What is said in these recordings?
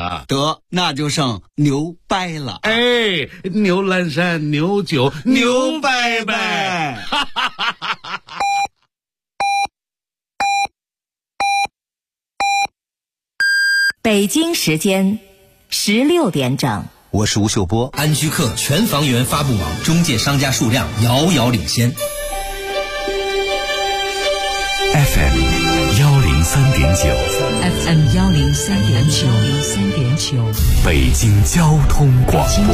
了。 得，那就剩牛掰了。 哎，牛栏山牛酒牛掰掰。 北京时间16点整。 我是吴秀波。 安居客全房源发布网中介商家数量遥遥领先。 FM 103.9， 北京交通广播。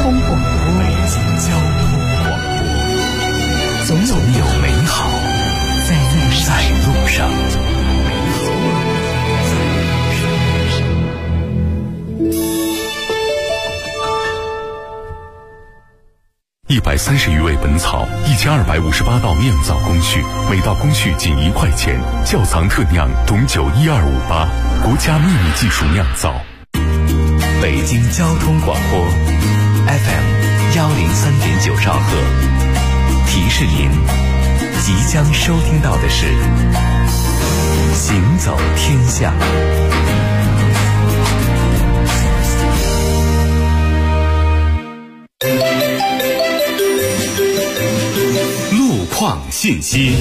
总有美好在路上。130余味本草，1258道酿造工序，每道工序仅1块钱。窖藏特酿董酒12588，国家秘密技术酿造。北京交通广播 FM 103.9兆赫。提示您，即将收听到的是行走天下。路况信息。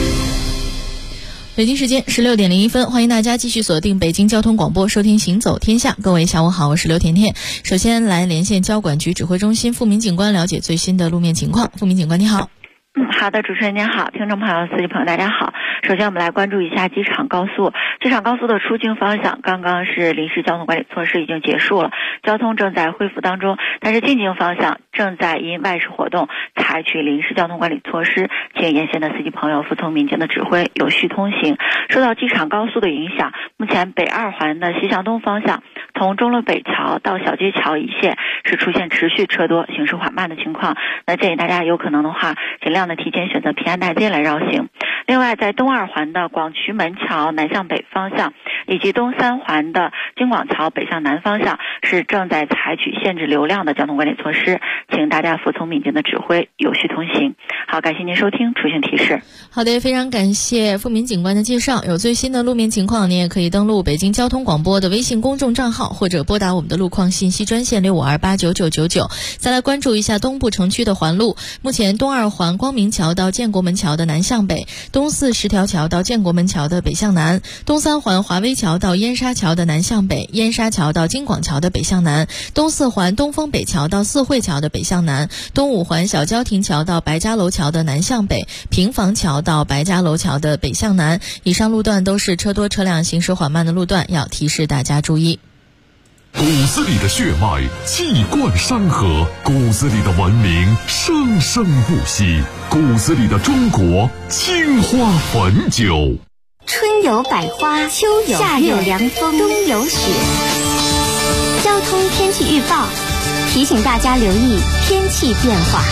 北京时间16点01分，欢迎大家继续锁定北京交通广播，收听行走天下。各位下午好，我是刘甜甜。首先来连线交管局指挥中心付明警官，了解最新的路面情况。付明警官你好。 好的，主持人您好，听众朋友、司机朋友大家好。首先我们来关注一下机场高速。机场高速的出京方向，刚刚是临时交通管理措施已经结束了，交通正在恢复当中，但是进京方向正在因外事活动采取临时交通管理措施，请沿线的司机朋友服从民警的指挥，有序通行。受到机场高速的影响，目前北2环的西向东方向，从钟楼北桥到小街桥一线是出现持续车多、行驶缓慢的情况。那建议大家有可能的话，尽量的提前选择平安大街来绕行。另外，在东2环的广渠门桥南向北方向，以及东3环的京广桥北向南方向，是正在采取限制流量的交通管理措施，请大家服从民警的指挥，有序通行。好，感谢您收听出行提示。 好的，非常感谢付明警官的介绍。有最新的路面情况，您也可以登录北京交通广播的微信公众账号，或者拨打我们的路况信息专线65289999。再来关注一下东部城区的环路。目前东2环光明桥到建国门桥的南向北，东4十条桥到建国门桥的北向南，东3环华威桥到燕沙桥的南向北，燕沙桥到京广桥的北向南，东4环东风北桥到四惠桥的北向南，东5环小交亭桥到白家楼桥的南向北，平房桥到白家楼桥的北向南。以上路段都是车多车辆行驶缓慢的路段，要提示大家注意。 骨子里的血脉气贯山河，骨子里的文明生生不息，骨子里的中国青花汾酒。 春有百花，秋有夏有凉风，冬有雪。交通天气预报提醒大家留意天气变化。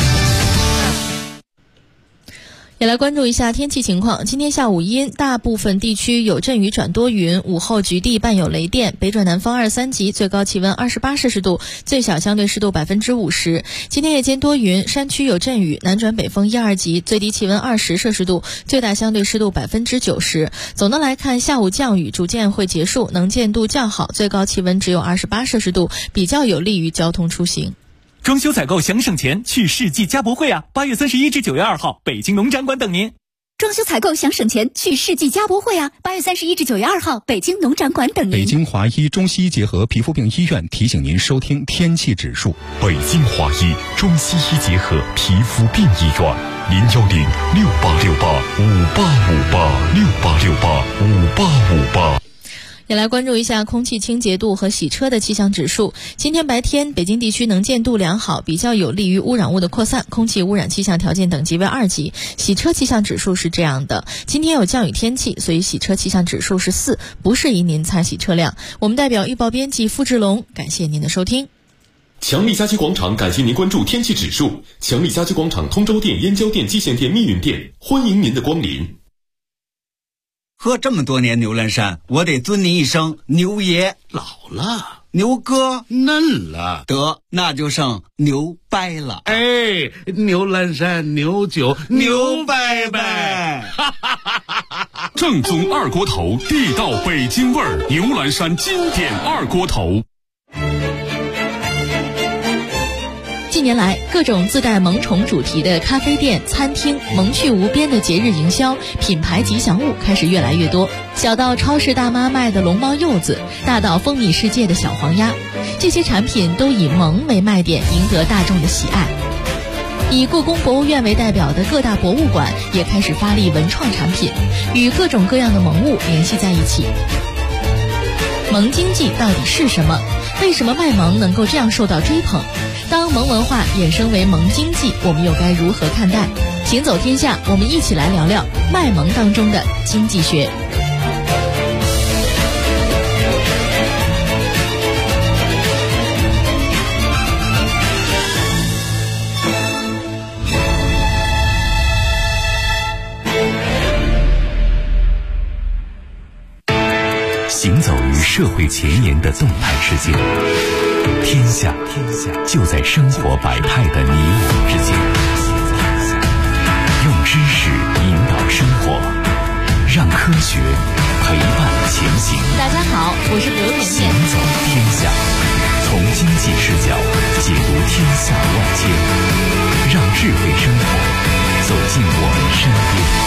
也来关注一下天气情况。今天下午阴，大部分地区有阵雨转多云，午后局地伴有雷电，北转南风2、3级，最高气温28摄氏度，最小相对湿度50%。今天夜间多云，山区有阵雨，南转北风1、2级，最低气温20摄氏度，最大相对湿度90%。总的来看，下午降雨逐渐会结束，能见度较好，最高气温只有28摄氏度，比较有利于交通出行。 装修采购想省钱，去世纪家博会啊！8月31至9月2号，北京农展馆等您。 装修采购想省钱，去世纪家博会啊！8月31至9月2号，北京农展馆等您。 北京华医中西医结合皮肤病医院提醒您收听天气指数。 北京华医中西医结合皮肤病医院，0106868585858，68685858。 也来关注一下空气清洁度和洗车的气象指数。今天白天，北京地区能见度良好，比较有利于污染物的扩散，空气污染气象条件等级为2级。洗车气象指数是这样的：今天有降雨天气，所以洗车气象指数是4，不适宜您擦洗车辆。我们代表预报编辑付志龙，感谢您的收听。 强力家居广场感谢您关注天气指数。强力家居广场通州店、燕郊店、蓟县店、密云店，欢迎您的光临。 喝这么多年牛栏山，我得尊您一声牛爷。 老了， 牛哥嫩了。 得，那就剩牛掰了。 哎，牛栏山牛酒牛掰掰。 正宗二锅头，地道北京味儿，牛栏山经典二锅头。 近年来，各种自带萌宠主题的咖啡店、餐厅，萌趣无边的节日营销、品牌吉祥物开始越来越多。小到超市大妈卖的龙猫柚子，大到风靡世界的小黄鸭，这些产品都以萌为卖点，赢得大众的喜爱。以故宫博物院为代表的各大博物馆也开始发力文创产品，与各种各样的萌物联系在一起。萌经济到底是什么？为什么卖萌能够这样受到追捧？当萌文化衍生为萌经济，我们又该如何看待？行走天下，我们一起来聊聊卖萌当中的经济学。 行走于社会前沿的动态世界，天下就在生活百态的你我之间。用知识引导生活，让科学陪伴前行。 大家好，我是刘甜甜。 行走天下，从经济视角解读天下万千，让智慧生活走进我们身边。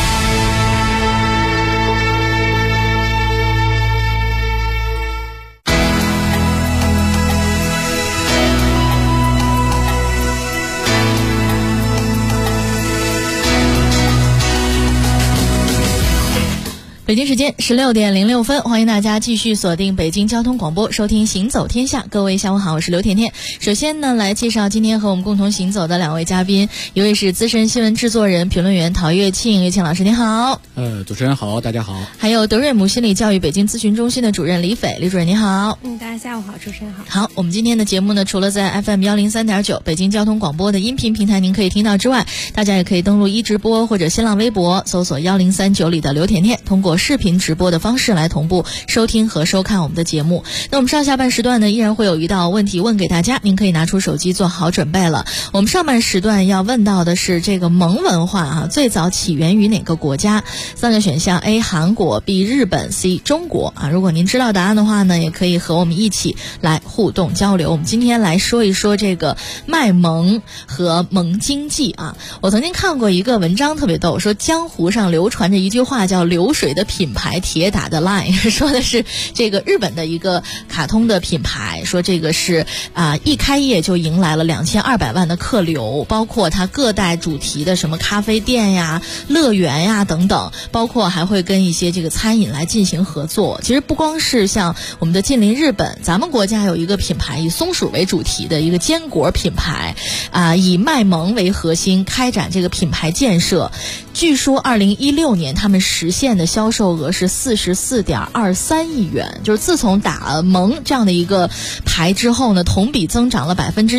北京时间16:06，欢迎大家继续锁定北京交通广播，收听行走天下。各位下午好，我是刘甜甜。首先呢，来介绍今天和我们共同行走的两位嘉宾，一位是资深新闻制作人、评论员陶月庆，月庆老师您好。 主持人好，大家好。 还有德瑞姆心理教育北京咨询中心的主任李斐，李主任您好。 大家下午好，主持人好。 好，我们今天的节目呢，除了在 FM 103.9北京交通广播的音频平台您可以听到之外，大家也可以登录一直播或者新浪微博搜索1039里的刘甜甜，通过视频直播的方式来同步收听和收看我们的节目。那我们上下半时段呢，依然会有一道问题问给大家，您可以拿出手机做好准备了。我们上半时段要问到的是这个萌文化最早起源于哪个国家？3个选项 A 韩国 B 日本 C 中国如果您知道答案的话呢，也可以和我们一起来互动交流。我们今天来说一说这个卖萌和萌经济我曾经看过一个文章特别逗，说江湖上流传着一句话叫流水的品牌铁打的 line， 说的是这个日本的一个卡通的品牌，说这个是一开业就迎来了2200万的客流，包括它各代主题的什么咖啡店呀、乐园呀等等，包括还会跟一些这个餐饮来进行合作。其实不光是像我们的近邻日本，咱们国家有一个品牌以松鼠为主题的一个坚果品牌以卖萌为核心开展这个品牌建设。据说2016年他们实现的销售额是44.23亿元，就是自从打萌这样的一个牌之后呢，同比增长了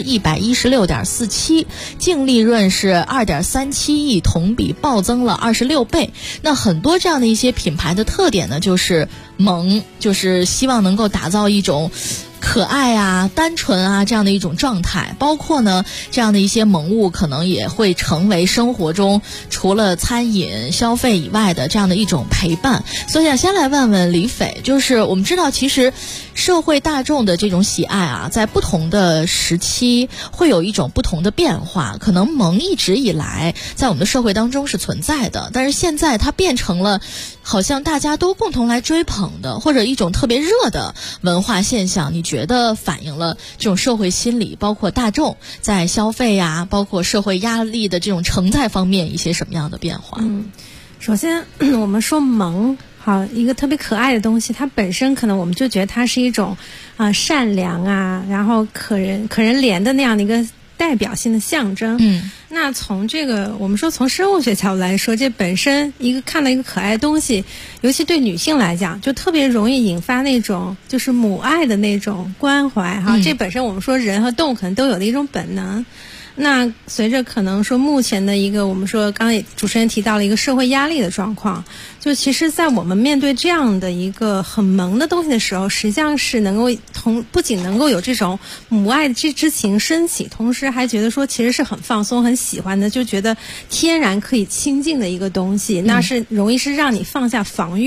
116.47%，净利润是2.37亿，同比暴增了26倍。那很多这样的一些品牌的特点呢，就是萌，就是希望能够打造一种可爱单纯这样的一种状态，包括呢这样的一些萌物可能也会成为生活中除了餐饮消费以外的这样的一种陪伴。所以先来问问李斐，就是我们知道其实社会大众的这种喜爱在不同的时期会有一种不同的变化，可能萌一直以来在我们的社会当中是存在的，但是现在它变成了好像大家都共同来追捧的，或者一种特别热的文化现象。你觉得反映了这种社会心理，包括大众在消费包括社会压力的这种承载方面一些什么样的变化？ 首先我们说萌一个特别可爱的东西，它本身可能我们就觉得它是一种善良然后可人怜的那样的一个代表性的象征。那从这个我们说从生物学角度来说，这本身看到一个可爱的东西，尤其对女性来讲就特别容易引发那种就是母爱的那种关怀这本身我们说人和动物可能都有的一种本能。那随着可能说目前的一个我们说刚才主持人提到了一个社会压力的状况，就其实在我们面对这样的一个很萌的东西的时候，实际上是能够不仅能够有这种母爱之情升起，同时还觉得说其实是很放松很喜欢的，就觉得天然可以亲近的一个东西，那是容易是让你放下防御的。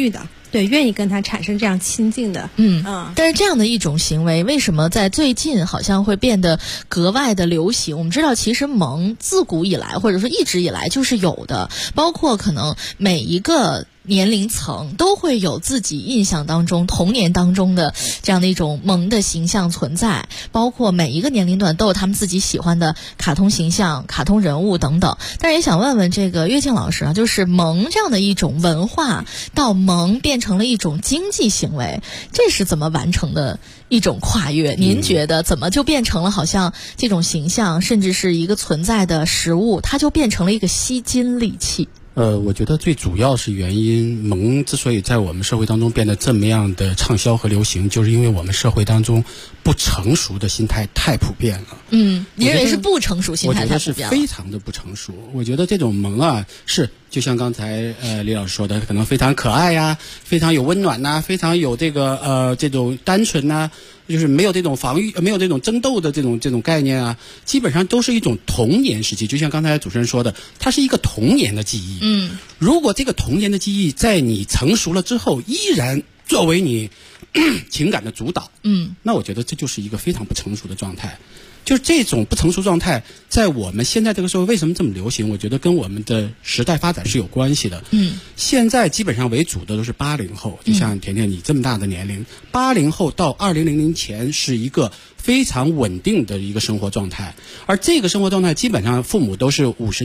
对，愿意跟他产生这样亲近的。 但是这样的一种行为，为什么在最近好像会变得格外的流行？我们知道，其实萌自古以来或者说一直以来就是有的，包括可能每一个年龄层都会有自己印象当中童年当中的这样的一种萌的形象存在，包括每一个年龄段都有他们自己喜欢的卡通形象、卡通人物等等。但是也想问问这个乐静老师啊，就是萌这样的一种文化到萌变成了一种经济行为，这是怎么完成的一种跨越？您觉得怎么就变成了好像这种形象甚至是一个存在的实物，它就变成了一个吸金利器？ 我觉得最主要是原因，萌之所以在我们社会当中变得这么样的畅销和流行，就是因为我们社会当中不成熟的心态太普遍了。 你认为是不成熟心态太普遍了？ 我觉得是非常的不成熟。我觉得这种萌啊，是就像刚才李老师说的，可能非常可爱呀，非常有温暖呐，非常有这种单纯呐，就是没有这种防御，没有这种争斗的这种概念啊，基本上都是一种童年时期。就像刚才主持人说的，它是一个童年的记忆。如果这个童年的记忆在你成熟了之后，依然作为你情感的主导，那我觉得这就是一个非常不成熟的状态。就是这种不成熟状态，在我们现在这个社会为什么这么流行？我觉得跟我们的时代发展是有关系的。现在基本上为主的都是80后，就像甜甜你这么大的年龄，80后到2000前是一个非常稳定的一个生活状态，而这个生活状态基本上父母都是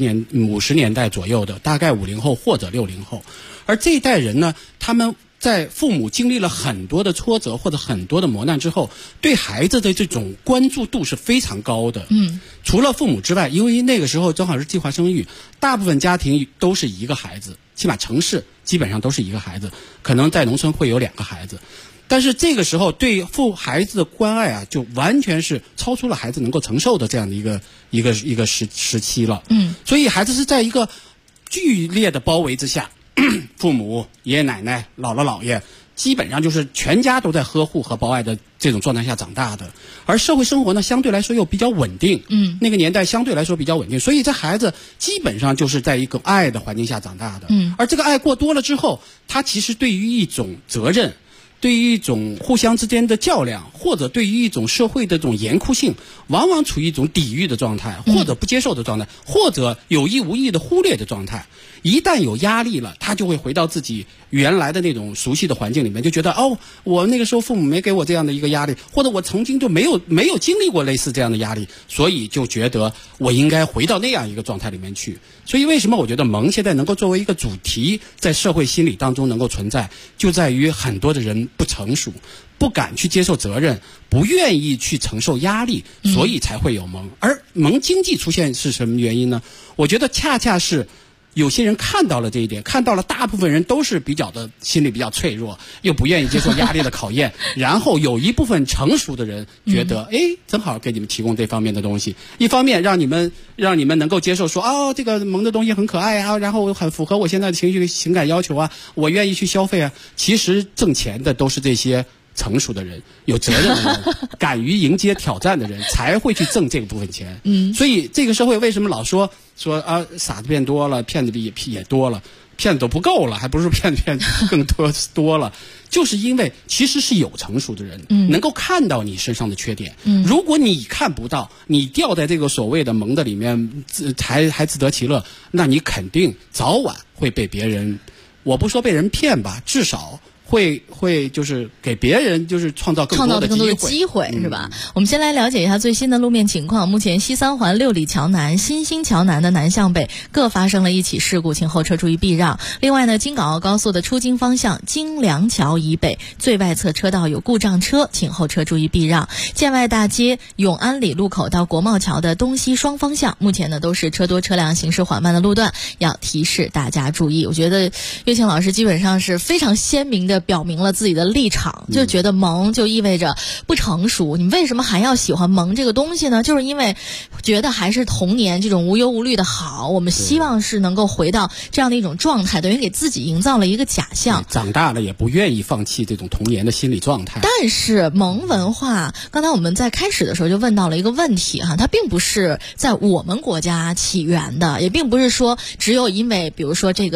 50年代左右的，大概50后或者60后，而这一代人呢，他们在父母经历了很多的挫折或者很多的磨难之后，对孩子的这种关注度是非常高的。除了父母之外，因为那个时候正好是计划生育，大部分家庭都是一个孩子，起码城市基本上都是一个孩子，可能在农村会有2个孩子。但是这个时候对孩子的关爱啊，就完全是超出了孩子能够承受的这样的一个时期了。所以孩子是在一个剧烈的包围之下，父母、爷爷奶奶、姥姥姥爷基本上就是全家都在呵护和包爱的这种状态下长大的，而社会生活呢相对来说又比较稳定，那个年代相对来说比较稳定，所以这孩子基本上就是在一个爱的环境下长大的。而这个爱过多了之后，他其实对于一种责任，对于一种互相之间的较量，或者对于一种社会的这种严酷性，往往处于一种抵御的状态，或者不接受的状态，或者有意无意的忽略的状态。一旦有压力了，他就会回到自己原来的那种熟悉的环境里面，就觉得我那个时候父母没给我这样的一个压力，或者我曾经就没有经历过类似这样的压力，所以就觉得我应该回到那样一个状态里面去。所以为什么我觉得萌现在能够作为一个主题在社会心理当中能够存在，就在于很多的人不成熟，不敢去接受责任，不愿意去承受压力，所以才会有萌。而萌经济出现是什么原因呢？我觉得恰恰是有些人看到了这一点，看到了大部分人都是心理比较脆弱，又不愿意接受压力的考验，然后有一部分成熟的人觉得正好给你们提供这方面的东西，一方面让你们能够接受说这个萌的东西很可爱啊，然后很符合我现在的情感要求啊，我愿意去消费啊。其实挣钱的都是这些成熟的人，有责任的人，敢于迎接挑战的人才会去挣这部分钱。所以这个社会为什么老说傻子变多了，骗子也多了，骗子都不够了，还不是骗子更多了，就是因为其实是有成熟的人能够看到你身上的缺点。如果你看不到，你掉在这个所谓的萌的里面还自得其乐，那你肯定早晚会被别人，我不说被人骗吧，至少会就是给别人就是创造更多的机会， 是吧？我们先来了解一下最新的路面情况。目前西三环6里桥南、新兴桥南的南向北各发生了1起事故，请后车注意避让。另外呢，京港澳高速的出京方向京梁桥以北最外侧车道有故障车，请后车注意避让。建外大街永安里路口到国贸桥的东西双方向，目前呢都是车多车辆行驶缓慢的路段，要提示大家注意。我觉得岳庆老师基本上是非常鲜明的表明了自己的立场，就觉得萌就意味着不成熟。你为什么还要喜欢萌这个东西呢？就是因为觉得还是童年这种无忧无虑的好，我们希望是能够回到这样的一种状态，等于给自己营造了一个假象。 长大了也不愿意放弃这种童年的心理状态。 但是萌文化，刚才我们在开始的时候就问到了一个问题它并不是在我们国家起源的，也并不是说只有因为比如说这个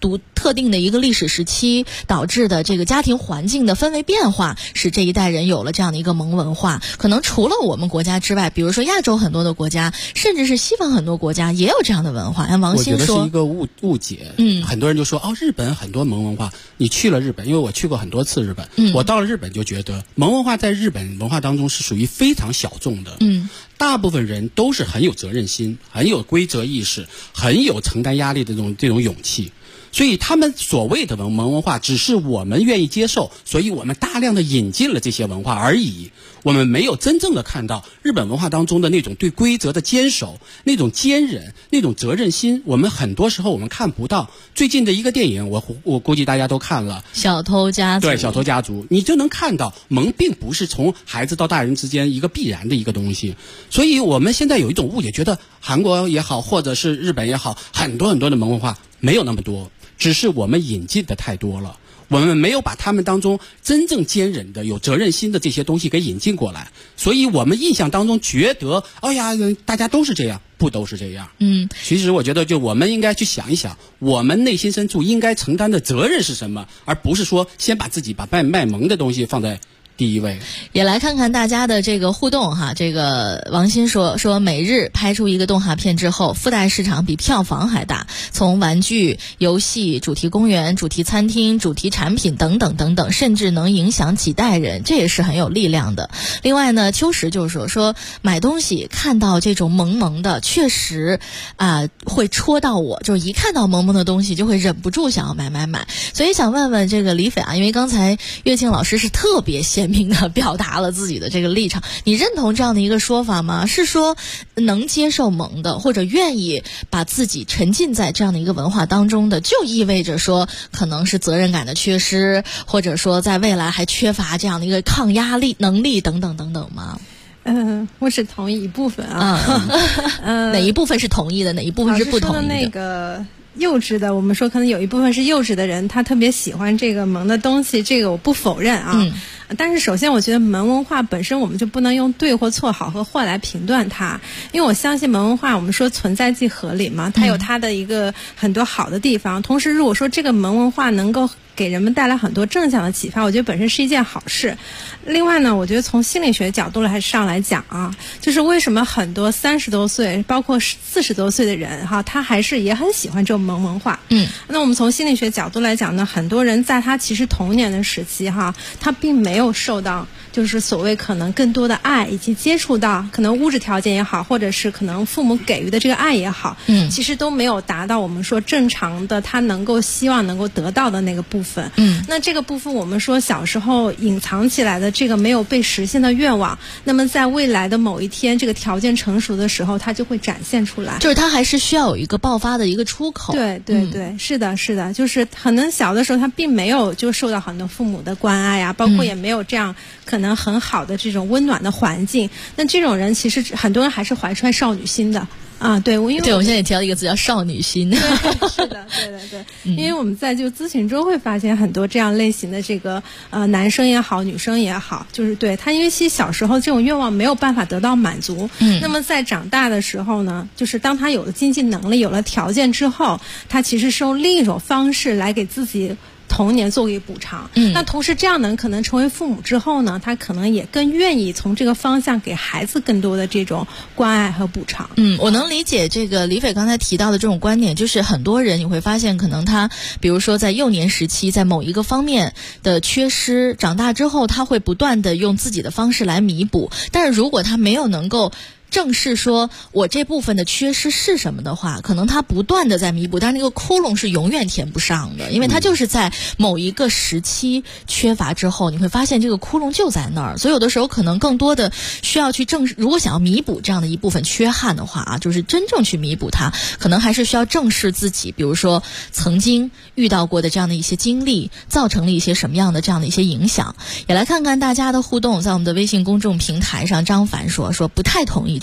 特定的一个历史时期导致的这个家庭环境的氛围变化，使这一代人有了这样的一个蒙文化。可能除了我们国家之外，比如说亚洲很多的国家，甚至是西方很多国家也有这样的文化。王鑫说， 我觉得是一个误解。很多人就说日本很多蒙文化。你去了日本，因为我去过很多次日本，我到了日本就觉得蒙文化在日本文化当中是属于非常小众的。大部分人都是很有责任心，很有规则意识，很有承担压力的这种勇气。所以他们所谓的蒙文化只是我们愿意接受，所以我们大量的引进了这些文化而已。我们没有真正的看到日本文化当中的那种对规则的坚守，那种坚韧，那种责任心，我们很多时候我们看不到。最近的一个电影我估计大家都看了， 小偷家族。 对，小偷家族，你就能看到蒙并不是从孩子到大人之间一个必然的一个东西。所以我们现在有一种误解，觉得韩国也好或者是日本也好，很多的蒙文化没有那么多，只是我们引进的太多了，我们没有把他们当中真正坚韧的有责任心的这些东西给引进过来，所以我们印象当中觉得大家都是这样，不都是这样。其实我觉得就我们应该去想一想，我们内心深处应该承担的责任是什么，而不是说先把自己把卖萌的东西放在第一位。 也来看看大家的这个互动哈。这个王鑫说每日拍出一个动画片之后，附带市场比票房还大，从玩具、游戏、主题公园、主题餐厅、主题产品等等等等，甚至能影响几代人，这也是很有力量的。另外呢，秋实就是说买东西看到这种萌萌的，确实会戳到我，就是一看到萌萌的东西就会忍不住想要买。所以想问问这个李斐因为刚才乐庆老师是特别鲜明的表达了自己的这个立场，你认同这样的一个说法吗？是说能接受萌的，或者愿意把自己沉浸在这样的一个文化当中的，就意味着说可能是责任感的缺失，或者说在未来还缺乏这样的一个抗压力能力等等等等吗？ 我只同意一部分哪一部分是同意的，哪一部分是不同意的？ 说的那个幼稚的，我们说可能有一部分是幼稚的人，他特别喜欢这个萌的东西，这个我不否认但是首先我觉得萌文化本身我们就不能用对或错、好和坏来评断它，因为我相信萌文化我们说存在即合理嘛，它有它的一个很多好的地方，同时如果说这个萌文化能够给人们带来很多正向的启发，我觉得本身是一件好事。另外呢，我觉得从心理学角度上来讲就是为什么很多30多岁包括40多岁的人他还是也很喜欢这种萌文化。那我们从心理学角度来讲呢，很多人在他其实童年的时期他并没有受到就是所谓可能更多的爱，以及接触到可能物质条件也好，或者是可能父母给予的这个爱也好，其实都没有达到我们说正常的他能够希望能够得到的那个部分。那这个部分我们说小时候隐藏起来的这个没有被实现的愿望，那么在未来的某一天这个条件成熟的时候，它就会展现出来， 就是它还是需要有一个爆发的一个出口。 对，是的，就是可能小的时候他并没有就受到很多父母的关爱包括也没有这样可能很好的这种温暖的环境，那这种人其实很多人还是怀揣少女心的对，我们现在也提到一个词叫少女心。 对，是的，对，因为我们在就咨询中会发现很多这样类型的这个男生也好，女生也好，就是对他因为其实小时候这种愿望没有办法得到满足，那么在长大的时候呢，就是当他有了经济能力，有了条件之后，他其实是用另一种方式来给自己童年作为补偿。那同时这样呢，可能成为父母之后呢，他可能也更愿意从这个方向给孩子更多的这种关爱和补偿。 我能理解这个李斐刚才提到的这种观点，就是很多人你会发现可能他比如说在幼年时期在某一个方面的缺失，长大之后他会不断的用自己的方式来弥补，但是如果他没有能够正视说我这部分的缺失是什么的话，可能他不断的在弥补，但是那个窟窿是永远填不上的，因为他就是在某一个时期缺乏之后，你会发现这个窟窿就在那儿。所以有的时候可能更多的需要去正视，如果想要弥补这样的一部分缺憾的话就是真正去弥补它，可能还是需要正视自己，比如说曾经遇到过的这样的一些经历造成了一些什么样的这样的一些影响。也来看看大家的互动，在我们的微信公众平台上，张凡说不太同意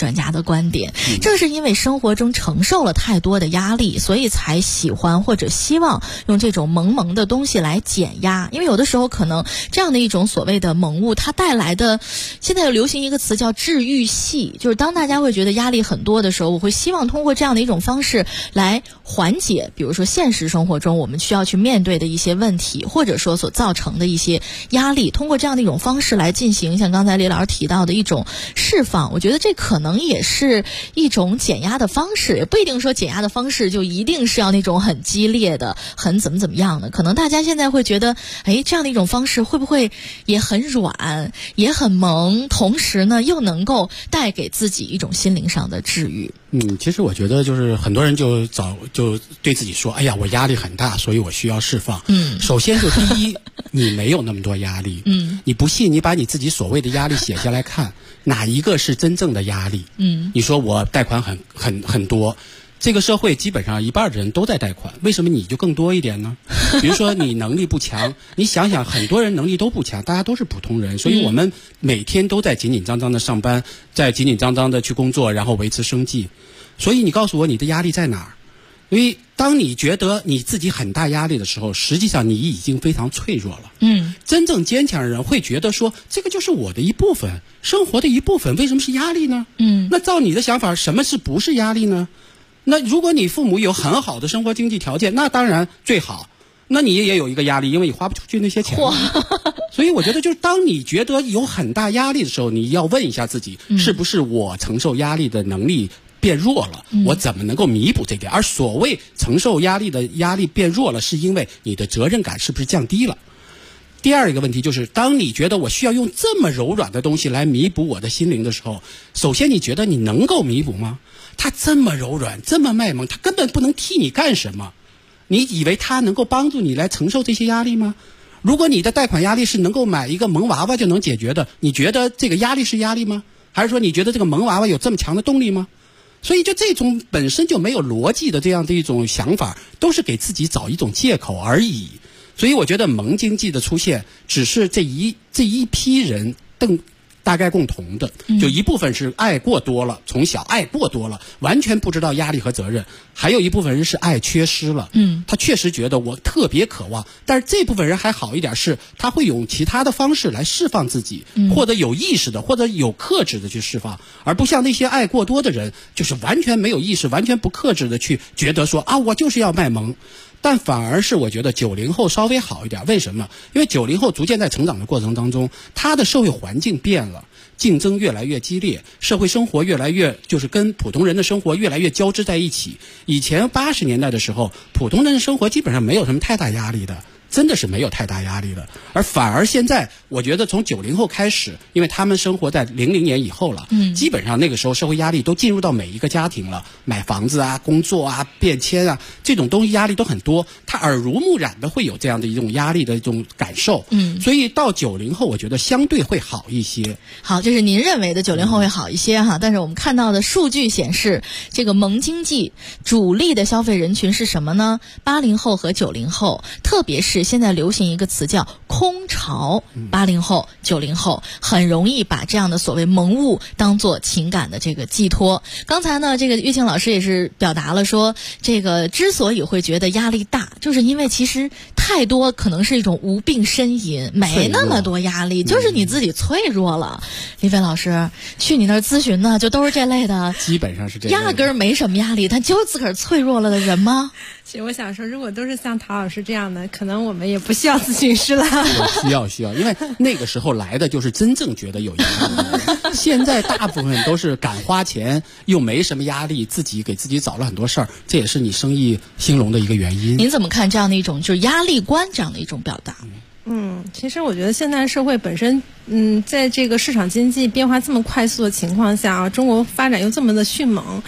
专家的观点。正是因为生活中承受了太多的压力，所以才喜欢或者希望用这种萌萌的东西来减压。因为有的时候可能这样的一种所谓的萌物，它带来的，现在有流行一个词叫治愈系，就是当大家会觉得压力很多的时候，我会希望通过这样的一种方式来缓解，比如说现实生活中我们需要去面对的一些问题，或者说所造成的一些压力，通过这样的一种方式来进行像刚才李老师提到的一种释放。我觉得这可能也是一种减压的方式，也不一定说减压的方式就一定是要那种很激烈的很怎么样的。可能大家现在会觉得这样的一种方式会不会也很软也很萌，同时呢又能够带给自己一种心灵上的治愈。 其实我觉得就是很多人就对自己说，哎呀，我压力很大，所以我需要释放。首先就第一，你没有那么多压力。你不信，你把你自己所谓的压力写下来看，哪一个是真正的压力？你说我贷款很多。这个社会基本上一半的人都在贷款，为什么你就更多一点呢？比如说你能力不强，你想想很多人能力都不强，大家都是普通人，所以我们每天都在紧紧张张的上班，在紧紧张张的去工作，然后维持生计。所以你告诉我你的压力在哪儿？因为当你觉得你自己很大压力的时候，实际上你已经非常脆弱了。真正坚强的人会觉得说，这个就是我的一部分，生活的一部分，为什么是压力呢？那照你的想法，什么是不是压力呢？那如果你父母有很好的生活经济条件，那当然最好，那你也有一个压力，因为你花不出去那些钱。所以我觉得就是当你觉得有很大压力的时候，你要问一下自己，是不是我承受压力的能力变弱了，我怎么能够弥补这点？而所谓承受压力的压力变弱了，是因为你的责任感是不是降低了？第二一个问题就是，当你觉得我需要用这么柔软的东西来弥补我的心灵的时候，首先你觉得你能够弥补吗？它这么柔软，这么卖萌，它根本不能替你干什么。你以为它能够帮助你来承受这些压力吗？如果你的贷款压力是能够买一个萌娃娃就能解决的，你觉得这个压力是压力吗？还是说你觉得这个萌娃娃有这么强的动力吗？所以就这种本身就没有逻辑的这样的一种想法，都是给自己找一种借口而已。所以我觉得萌经济的出现只是这一批人大概共同的，就一部分是爱过多了，从小爱过多了，完全不知道压力和责任；还有一部分人是爱缺失了，他确实觉得我特别渴望，但是这部分人还好一点，是他会用其他的方式来释放自己，或者有意识的，或者有克制的去释放，而不像那些爱过多的人，就是完全没有意识，完全不克制的去觉得说啊，我就是要卖萌。但反而是我觉得90后稍微好一点，为什么？因为90后逐渐在成长的过程当中，他的社会环境变了，竞争越来越激烈，社会生活越来越就是跟普通人的生活越来越交织在一起。以前80年代的时候，普通人的生活基本上没有什么太大压力的，真的是没有太大压力的。而反而现在我觉得从90后开始，因为他们生活在00年以后了，基本上那个时候社会压力都进入到每一个家庭了，买房子啊，工作啊，变迁啊，这种东西压力都很多，他耳濡目染的会有这样的一种压力的一种感受。所以到90后我觉得相对会好一些。 好，这是您认为的90后会好一些哈，但是我们看到的数据显示，这个萌经济主力的消费人群是什么呢？80后和90后，特别是现在流行一个词叫空巢，80后、90后很容易把这样的所谓萌物当做情感的这个寄托。刚才呢，这个玉庆老师也是表达了说，这个之所以会觉得压力大，就是因为其实太多可能是一种无病呻吟，没那么多压力，就是你自己脆弱了。李飞老师去你那儿咨询呢，就都是这类的， 基本上是这样， 压根儿没什么压力，他就自个儿脆弱了的人吗？ 其实我想说，如果都是像陶老师这样的，可能我们也不需要咨询师了。 需要，因为那个时候来的就是真正觉得有压力的人。现在大部分都是敢花钱，又没什么压力，自己给自己找了很多事儿，这也是你生意兴隆的一个原因。 您怎么看这样的一种就是压力观这样的一种表达？ 其实我觉得现在社会本身，在这个市场经济变化这么快速的情况下啊，中国发展又这么的迅猛，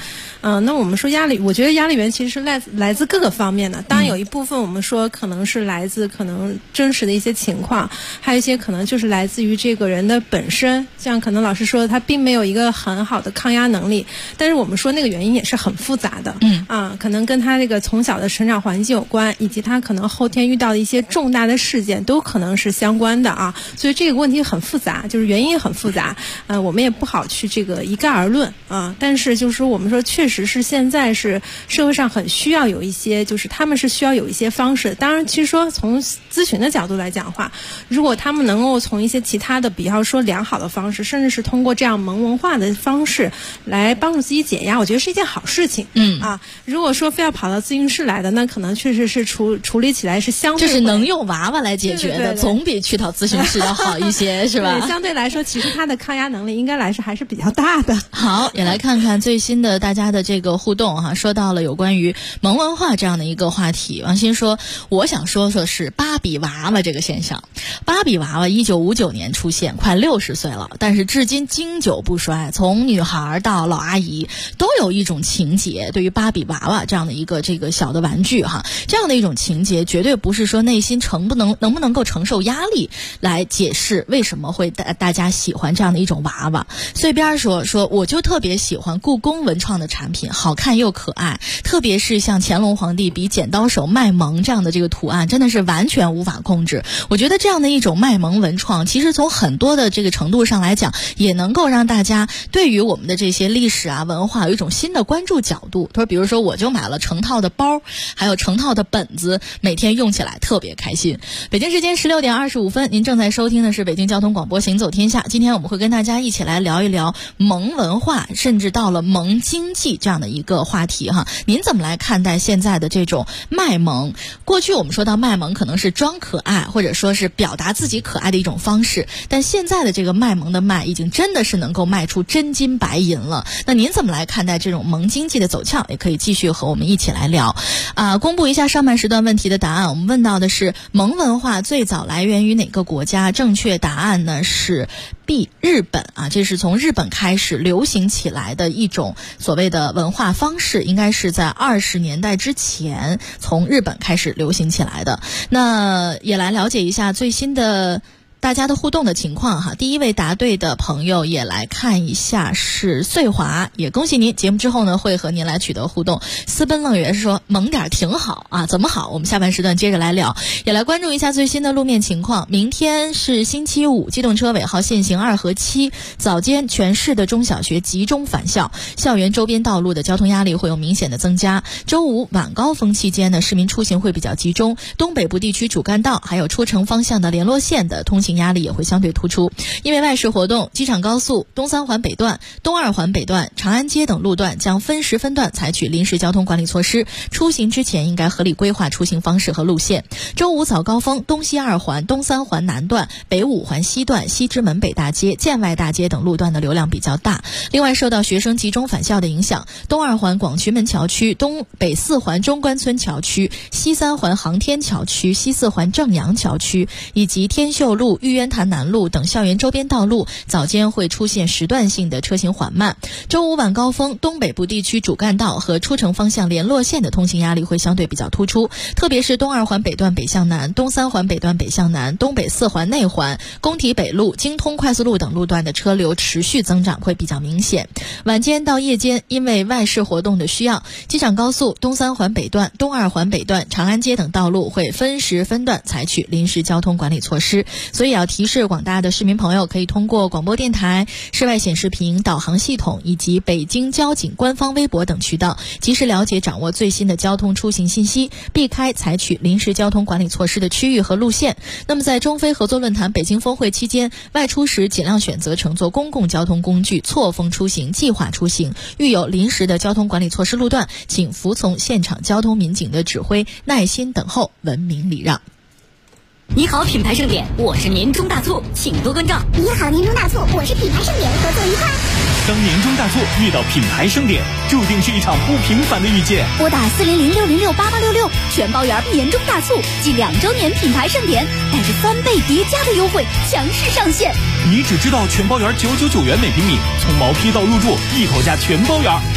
那我们说压力，我觉得压力源其实是来自各个方面的。当然有一部分我们说可能是来自可能真实的一些情况，还有一些可能就是来自于这个人的本身，像可能老师说的他并没有一个很好的抗压能力，但是我们说那个原因也是很复杂的。可能跟他这个从小的成长环境有关，以及他可能后天遇到的一些重大的事件都可能是相关的啊。所以这个问题很复杂，就是原因很复杂。我们也不好去这个一概而论啊。但是就是说我们说确实是现在是社会上很需要有一些，就是他们是需要有一些方式。当然其实说从咨询的角度来讲的话，如果他们能够从一些其他的比方说良好的方式，甚至是通过这样萌文化的方式来帮助自己减压，我觉得是一件好事情。如果说非要跑到咨询室来的，那可能确实是处理起来是相对就是能用娃娃来解决的， 对， 总比去到咨询室要好一些是吧？ 对，相对来说其实他的抗压能力应该来说还是比较大的。 好，也来看看最新的大家的这个互动哈，说到了有关于萌文化这样的一个话题。王鑫说，我想说是芭比娃娃这个现象。芭比娃娃1959年出现，快60岁了，但是至今经久不衰，从女孩到老阿姨都有一种情节，对于芭比娃娃这样的一个这个小的玩具哈，这样的一种情节绝对不是说内心能不能够承受压力来解释为什么会大家喜欢这样的一种娃娃。随便说我就特别喜欢故宫文创的产品，好看又可爱，特别是像乾隆皇帝比剪刀手卖萌这样的这个图案，真的是完全无法控制。我觉得这样的一种卖萌文创，其实从很多的这个程度上来讲，也能够让大家对于我们的这些历史啊文化有一种新的关注角度。他说比如说我就买了成套的包，还有成套的本子，每天用起来特别开心。北京时间16点25分，您正在收听的是北京交通广播行走天下。今天我们会跟大家一起来聊一聊萌文化，甚至到了萌经济这样的一个话题哈。您怎么来看待现在的这种卖萌？过去我们说到卖萌可能是装可爱，或者说是表达自己可爱的一种方式，但现在的这个卖萌的卖已经真的是能够卖出真金白银了。那您怎么来看待这种萌经济的走俏？也可以继续和我们一起来聊公布一下上半时段问题的答案。我们问到的是萌文化最早来源于哪个国家？正确答案呢是 B 日本啊，这是从日本开始流行起来的一种所谓的文化方式，应该是在20年代之前从日本开始流行起来的。那也来了解一下最新的大家的互动的情况哈。第一位答对的朋友也来看一下是穗华，也恭喜您，节目之后呢会和您来取得互动。私奔乐园是说萌点挺好啊，怎么好？我们下半时段接着来聊，也来关注一下最新的路面情况。明天是星期五，机动车尾号限行2和7，早间全市的中小学集中返校，校园周边道路的交通压力会有明显的增加。周五晚高峰期间呢，市民出行会比较集中，东北部地区主干道还有出城方向的联络线的通行压力也会相对突出。因为外事活动，机场高速东三环北段、东二环北段、长安街等路段将分时分段采取临时交通管理措施，出行之前应该合理规划出行方式和路线。周五早高峰，东西二环、东三环南段、北五环西段、西直门北大街、建外大街等路段的流量比较大。另外受到学生集中返校的影响，东二环广渠门桥区、东北四环中关村桥区、西三环航天桥区、西四环正阳桥区以及天秀路、玉渊潭南路等校园周边道路早间会出现时段性的车行缓慢。周五晚高峰，东北部地区主干道和出城方向联络线的通行压力会相对比较突出，特别是东二环北段北向南、东三环北段北向南、东北四环内环、工体北路、京通快速路等路段的车流持续增长会比较明显。晚间到夜间，因为外事活动的需要，机场高速东三环北段、东二环北段、长安街等道路会分时分段采取临时交通管理措施。所以要提示广大的市民朋友，可以通过广播电台、室外显示屏、导航系统以及北京交警官方微博等渠道，及时了解掌握最新的交通出行信息，避开采取临时交通管理措施的区域和路线。那么在中非合作论坛北京峰会期间，外出时尽量选择乘坐公共交通工具，错峰出行、计划出行。遇有临时的交通管理措施路段，请服从现场交通民警的指挥，耐心等候，文明礼让。 你好，品牌盛典，我是年终大促，请多关照。 你好，年终大促，我是品牌盛典，合作愉快。 当年终大促遇到品牌盛典，注定是一场不平凡的遇见。 拨打400-606-8866，全包圆年终大促暨2周年品牌盛典，带着3倍叠加的优惠强势上线。 你只知道全包圆999元每平米，从毛坯到入住，一口价全包圆。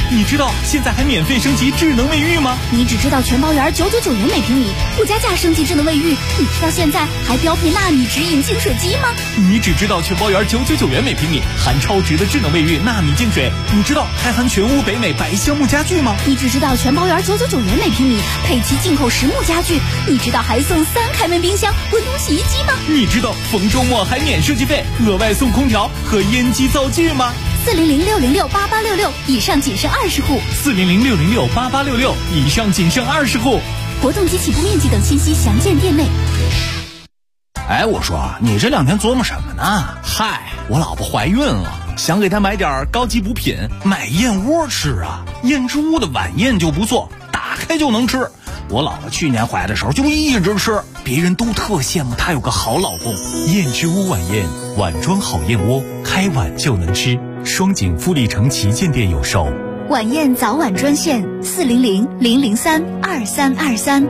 你知道现在还免费升级智能卫浴吗？ 你只知道全包园999元每平米，不加价升级智能卫浴。你知道现在还标配纳米直饮净水机吗？ 你只知道全包园999元每平米，含超值的智能卫浴纳米净水。你知道还含全屋北美白橡木家具吗？ 你只知道全包园999元每平米，配齐进口实木家具。你知道还送3开门冰箱、滚筒洗衣机吗？ 你知道逢周末还免设计费，额外送空调和烟机灶具吗 ？400-606-8866，以上仅剩20户。 400-606-8866，以上仅剩20户。 活动及起步面积等信息详见店内。 哎，我说你这2天琢磨什么呢？ 嗨，我老婆怀孕了，想给她买点高级补品，买燕窝吃啊。燕之屋的晚宴就不错，打开就能吃。我老婆去年怀的时候就一直吃，别人都特羡慕她有个好老公。燕之屋晚宴，碗装好燕窝，开碗就能吃。双井富力城旗舰店有售。 晚宴早晚专线400-003-2323。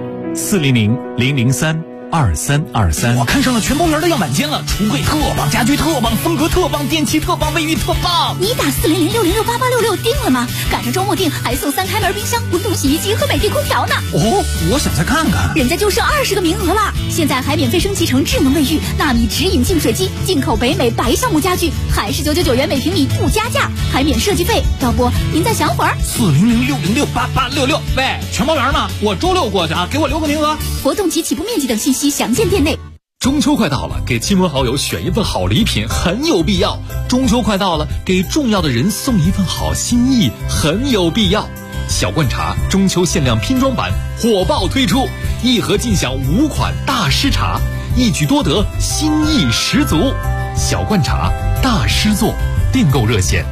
400-003-2323。 我看上了全包园的样板间了，橱柜特棒，家具特棒，风格特棒，电器特棒，卫浴特棒。 你打400-606-8866定了吗？赶上周末定还送3开门冰箱、滚筒洗衣机和美的空调呢。 哦，我想再看看。 人家就剩20个名额了，现在还免费升级成智能卫浴、纳米直饮净水机，进口北美白橡木家具，还是999元每平米不加价，还免设计费。要不您再想会儿 ？400-606-8866。喂，全包园吗？我周6过去啊，给我留个名额。 活动及起步面积等信息详见店内。 中秋快到了，给亲朋好友选一份好礼品很有必要。中秋快到了，给重要的人送一份好心意很有必要。小罐茶中秋限量拼装版火爆推出，1盒尽享5款大师茶，一举多得，心意十足。小罐茶大师作，订购热线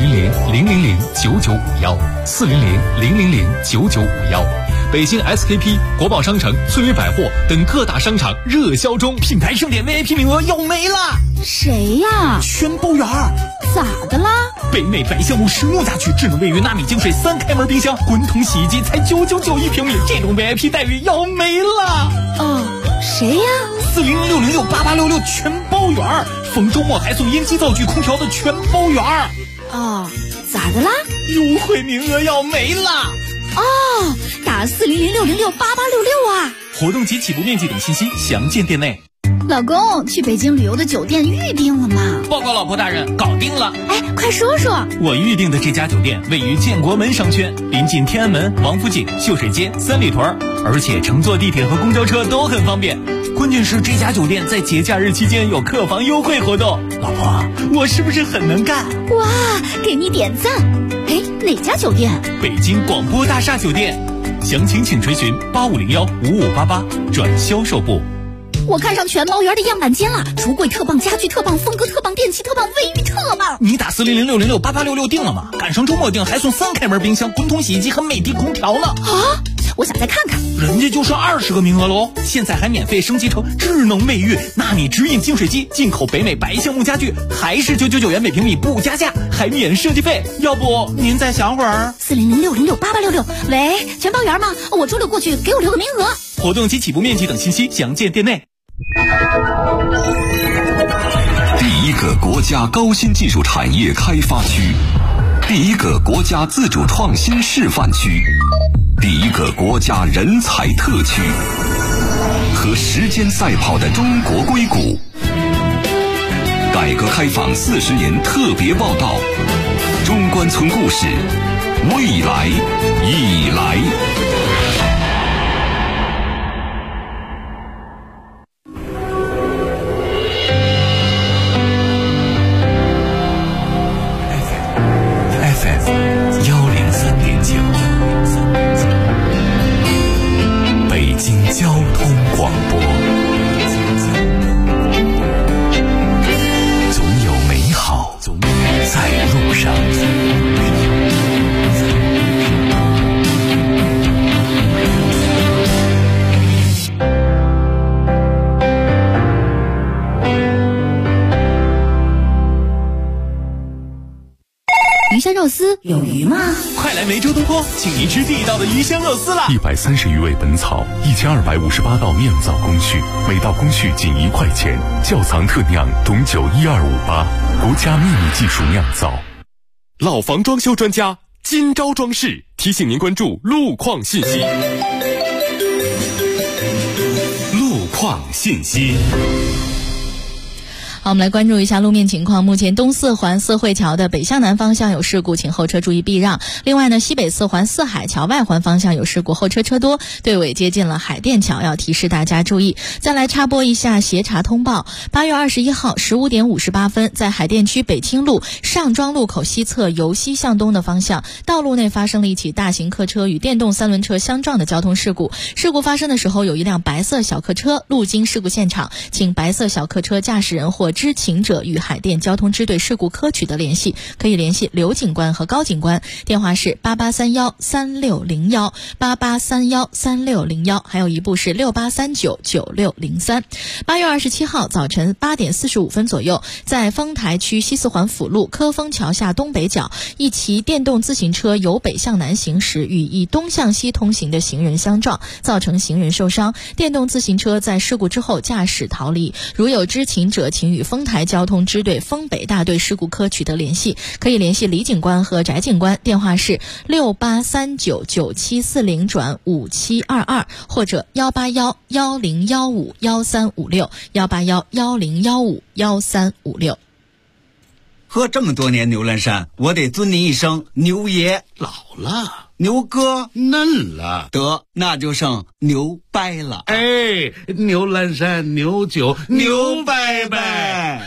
400-000-9951，400-000-9951。北京 SKP、国宝商城、翠微百货等各大商场热销中，品牌盛典 VIP 名额要没了。 谁呀？ 全包园。 咋的啦？ 北美白橡木实木家具、智能卫浴、纳米净水、3开门冰箱、滚筒洗衣机才999平米，这种 VIP 待遇要没了。 哦，谁呀 ？400-606-8866全包园，逢周末还送烟机、灶具、空调的全包园。 哦，咋的啦？ 优惠名额要没了。 哦，打400-606-8866啊！ 活动及起步面积等信息详见店内。 老公，去北京旅游的酒店预定了吗？ 报告老婆大人，搞定了。 哎，快说说。 我预定的这家酒店位于建国门商圈，临近天安门、王府井、秀水街、三里屯，而且乘坐地铁和公交车都很方便。关键是这家酒店在节假日期间有客房优惠活动。老婆，我是不是很能干？ 哇，给你点赞。哎，哪家酒店？ 北京广播大厦酒店。详情请垂询8501-5588转销售部。 我看上全包园的样板间了，橱柜特棒，家具特棒，风格特棒，电器特棒，卫浴特棒。 你打400-606-8866定了吗？赶上周末定还送3开门冰箱、滚筒洗衣机和美的空调呢。 啊，我想再看看。 人家就剩20个名额喽，现在还免费升级成智能卫浴、纳米直饮净水机，进口北美白橡木家具，还是999元每平米不加价，还免设计费。要不您再想会儿 ？400-606-8866。喂，全包园吗？我周6过去，给我留个名额。 活动及起步面积等信息详见店内。 第一个国家高新技术产业开发区，第一个国家自主创新示范区，第一个国家人才特区，和时间赛跑的中国硅谷。改革开放40年特别报道，中关村故事，未来已来。 北京交通广播，总有美好在路上。 鱼香肉丝有鱼吗？ 快来梅州东坡，请您吃地道的鱼香肉丝啦 ！130余味本草，1258道酿造工序，每道工序仅1块钱，窖藏特酿董酒12588，国家秘密技术酿造。 老房装修专家今朝装饰提醒您关注路况信息。路况信息。 好，我们来关注一下路面情况。目前东四环四惠桥的北向南方向有事故，请后车注意避让。另外呢，西北四环四海桥外环方向有事故，后车车多，队尾接近了海淀桥，要提示大家注意。再来插播一下协查通报。8月21号15点58分，在海淀区北清路上庄路口西侧由西向东的方向，道路内发生了一起大型客车与电动三轮车相撞的交通事故。事故发生的时候，有一辆白色小客车路经事故现场，请白色小客车驾驶人或知情者与海淀交通支队事故科取得联系，可以联系刘警官和高警官，电话是88313601 88313601，还有一部是68399603。8月27号早晨8点45分左右，在丰台区西四环辅路科丰桥下东北角，一骑电动自行车由北向南行驶，与一东向西通行的行人相撞，造成行人受伤。电动自行车在事故之后驾驶逃离，如有知情者，请与丰台交通支队丰北大队事故科取得联系，可以联系李警官和翟警官，电话是68399740-5722或者18110151356 18110151356。 喝这么多年牛栏山，我得尊您一声牛爷。 老了， 牛哥嫩了， 得那就剩牛掰了。 哎，牛栏山牛酒牛掰掰。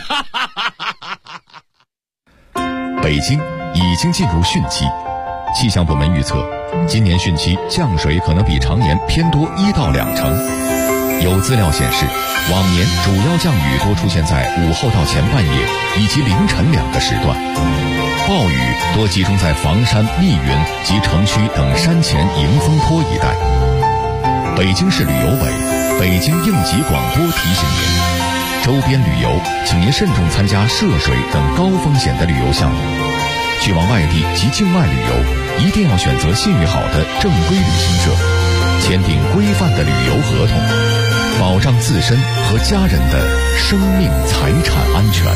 北京已经进入汛期，气象部门预测，今年汛期降水可能比常年偏多1到2成。有资料显示，往年主要降雨多出现在午后到前半夜以及凌晨2个时段，暴雨多集中在房山、密云及城区等山前迎风坡一带。北京市旅游委、北京应急广播提醒您，周边旅游请您慎重参加涉水等高风险的旅游项目。去往外地及境外旅游，一定要选择信誉好的正规旅行社，签订规范的旅游合同，保障自身和家人的生命财产安全。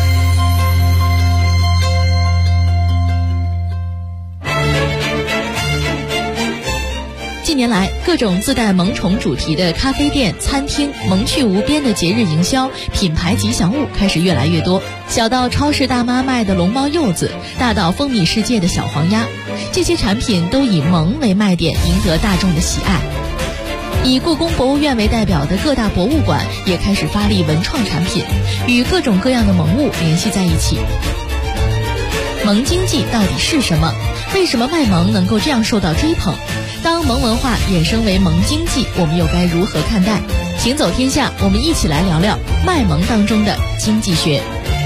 近年来，各种自带萌宠主题的咖啡店、餐厅，萌趣无边的节日营销，品牌吉祥物开始越来越多。小到超市大妈卖的龙猫柚子，大到风靡世界的小黄鸭，这些产品都以萌为卖点，赢得大众的喜爱。以故宫博物院为代表的各大博物馆也开始发力文创产品，与各种各样的萌物联系在一起。萌经济到底是什么？为什么卖萌能够这样受到追捧？当萌文化衍生为萌经济，我们又该如何看待？行走天下，我们一起来聊聊卖萌当中的经济学。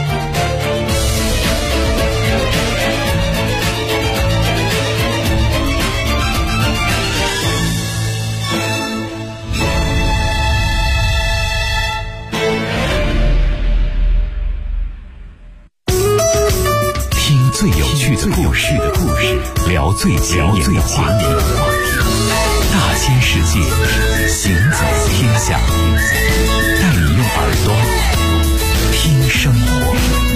听最有趣的故事，聊最前沿的话题。大千世界，行走天下，带你用耳朵听生活。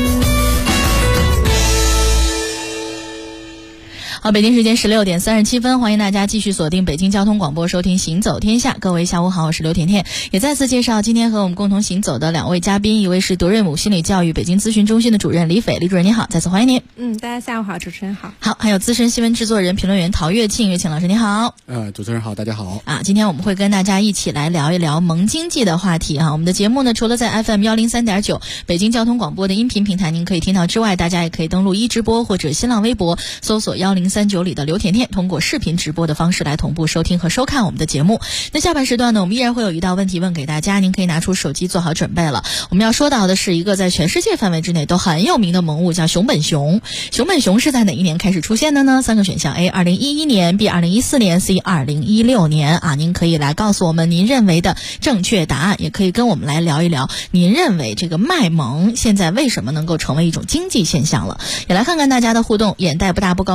好，北京时间16点37分，欢迎大家继续锁定北京交通广播，收听行走天下。各位下午好，我是刘甜甜，也再次介绍今天和我们共同行走的2位嘉宾，一位是德瑞姆心理教育北京咨询中心的主任李斐，李主任您好，再次欢迎您。 大家下午好，主持人好。 好，还有资深新闻制作人、评论员陶月庆，月庆老师您好。 主持人好，大家好。 今天我们会跟大家一起来聊一聊萌经济的话题啊。我们的节目呢，除了在 FM 103.9北京交通广播的音频平台您可以听到之外，大家也可以登录一直播或者新浪微博搜索1039里的刘甜甜，通过视频直播的方式来同步收听和收看我们的节目。那下半时段呢，我们依然会有一道问题问给大家，您可以拿出手机做好准备了。我们要说到的是一个在全世界范围之内都很有名的萌物，叫熊本熊。熊本熊是在哪一年开始出现的呢？3个选项 A 2011年 B 2014年 C 2016年啊，您可以来告诉我们您认为的正确答案，也可以跟我们来聊一聊您认为这个卖萌现在为什么能够成为一种经济现象了。也来看看大家的互动。眼袋不大不高兴说，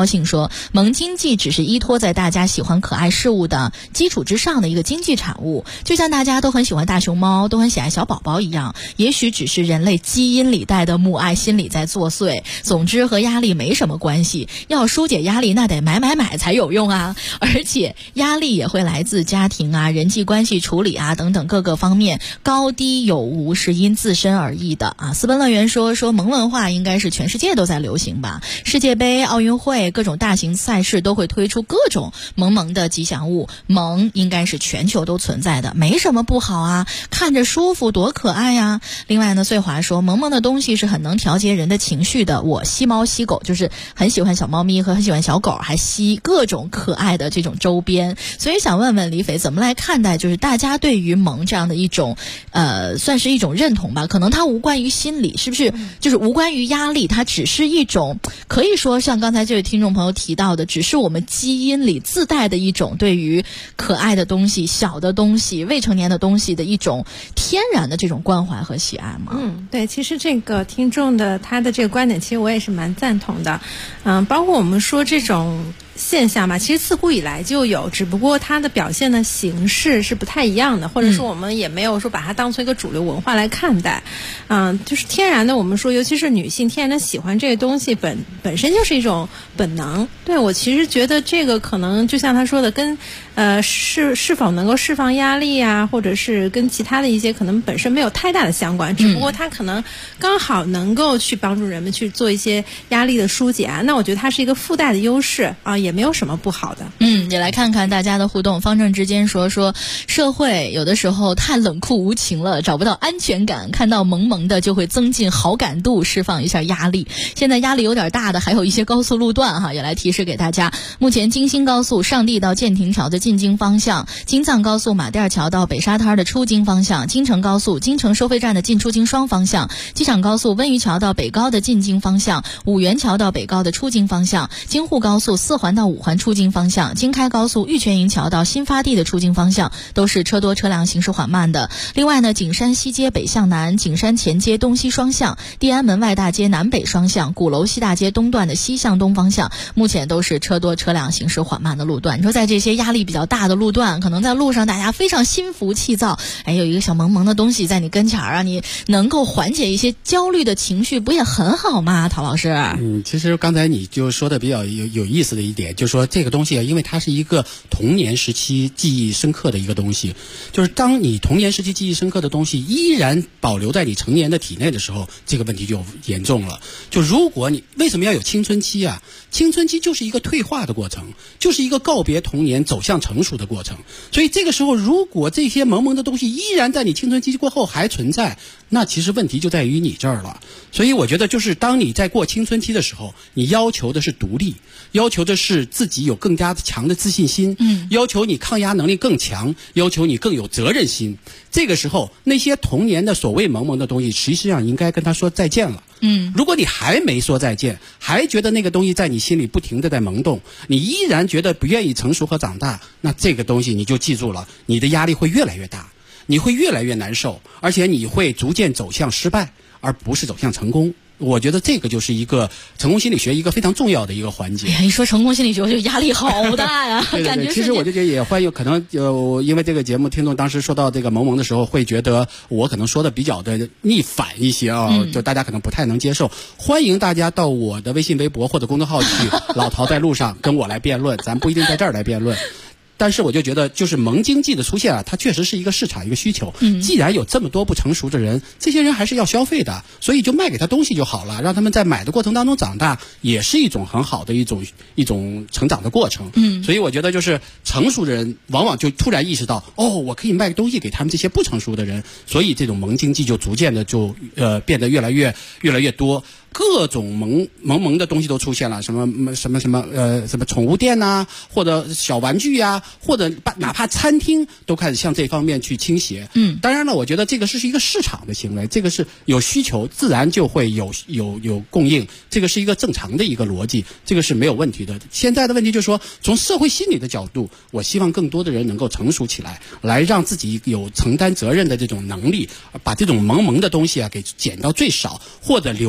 说，萌经济只是依托在大家喜欢可爱事物的基础之上的一个经济产物，就像大家都很喜欢大熊猫，都很喜爱小宝宝一样，也许只是人类基因里带的母爱心理在作祟。总之和压力没什么关系，要疏解压力那得买才有用啊！而且压力也会来自家庭啊、人际关系处理啊等等各个方面，高低有无是因自身而异的啊。私奔乐园说萌文化应该是全世界都在流行吧，世界杯、奥运会各种大型赛事都会推出各种萌的吉祥物，萌应该是全球都存在的，没什么不好啊，看着舒服多可爱呀。另外呢，穗华说萌的东西是很能调节人的情绪的，我吸猫吸狗，就是很喜欢小猫咪和很喜欢小狗，还吸各种可爱的这种周边。所以想问问李斐怎么来看待就是大家对于萌这样的一种算是一种认同吧，可能它无关于心理，是不是就是无关于压力，它只是一种可以说像刚才这位听众朋友提到的，只是我们基因里自带的一种对于可爱的东西、小的东西、未成年的东西的一种天然的这种关怀和喜爱嘛。 对，其实这个听众的他的这个观点其实我也是蛮赞同的。包括我们说这种现象嘛，其实自古以来就有，只不过它的表现的形式是不太一样的，或者说我们也没有说把它当成一个主流文化来看待。就是天然的，我们说尤其是女性天然的喜欢这个东西本身就是一种本能。对，我其实觉得这个可能就像他说的跟是否能够释放压力啊，或者是跟其他的一些可能本身没有太大的相关，只不过它可能刚好能够去帮助人们去做一些压力的疏解啊，那我觉得它是一个附带的优势啊，也没有什么不好的。 也来看看大家的互动。方正之间说社会有的时候太冷酷无情了，找不到安全感，看到萌的就会增进好感度，释放一下压力。现在压力有点大的还有一些高速路段哈，也来提示给大家。目前京新高速上地到建亭桥的进京方向，京藏高速马甸桥到北沙滩的出京方向，京承高速京承收费站的进出京双方向，机场高速温榆桥到北高的进京方向，五原桥到北高的出京方向，京沪高速4环到5环出京方向，京开高速玉泉营桥到新发地的出京方向都是车多车辆行驶缓慢的。另外呢，景山西街北向南、景山前街东西双向、地安门外大街南北双向、鼓楼西大街东段的西向东方向目前都是车多车辆行驶缓慢的路段。你说在这些压力比较大的路段，可能在路上大家非常心浮气躁，有一个小萌的东西在你跟前儿啊，你能够缓解一些焦虑的情绪，不也很好吗？陶老师。 其实刚才你就说的比较有意思的一点，就是说这个东西啊，因为它是一个童年时期记忆深刻的一个东西，就是当你童年时期记忆深刻的东西依然保留在你成年的体内的时候，这个问题就严重了。就如果你为什么要有青春期啊？青春期就是一个退化的过程，就是一个告别童年走向成熟的过程。所以这个时候如果这些萌的东西依然在你青春期过后还存在，那其实问题就在于你这儿了。所以我觉得就是当你在过青春期的时候，你要求的是独立，要求的是自己有更加强的自信心，要求你抗压能力更强，要求你更有责任心。这个时候那些童年的所谓萌的东西实际上应该跟他说再见了。如果你还没说再见，还觉得那个东西在你心里不停地在萌动，你依然觉得不愿意成熟和长大，那这个东西你就记住了，你的压力会越来越大，你会越来越难受，而且你会逐渐走向失败，而不是走向成功。我觉得这个就是一个成功心理学一个非常重要的一个环节。 一说成功心理学，我就压力好大呀！ 对， 感觉其实我就觉得也欢迎，可能因为这个节目听众当时说到这个萌的时候，会觉得我可能说的比较的逆反一些啊，就大家可能不太能接受。欢迎大家到我的微信、微博或者公众号去，老陶在路上跟我来辩论，咱不一定在这儿来辩论。但是我就觉得就是萌经济的出现啊，它确实是一个市场一个需求。既然有这么多不成熟的人，这些人还是要消费的，所以就卖给他东西就好了，让他们在买的过程当中长大，也是一种很好的一种成长的过程。所以我觉得就是成熟的人往往就突然意识到，我可以卖东西给他们这些不成熟的人，所以这种萌经济就逐渐的就变得越来越多。各种萌的东西都出现了，什么宠物店呐，或者小玩具呀，或者哪怕餐厅都开始向这方面去倾斜。当然了，我觉得这个是一个市场的行为，这个是有需求自然就会有供应，这个是一个正常的一个逻辑，这个是没有问题的。现在的问题就是说，从社会心理的角度，我希望更多的人能够成熟起来，来让自己有承担责任的这种能力，把这种萌的东西啊给减到最少，或者留在童年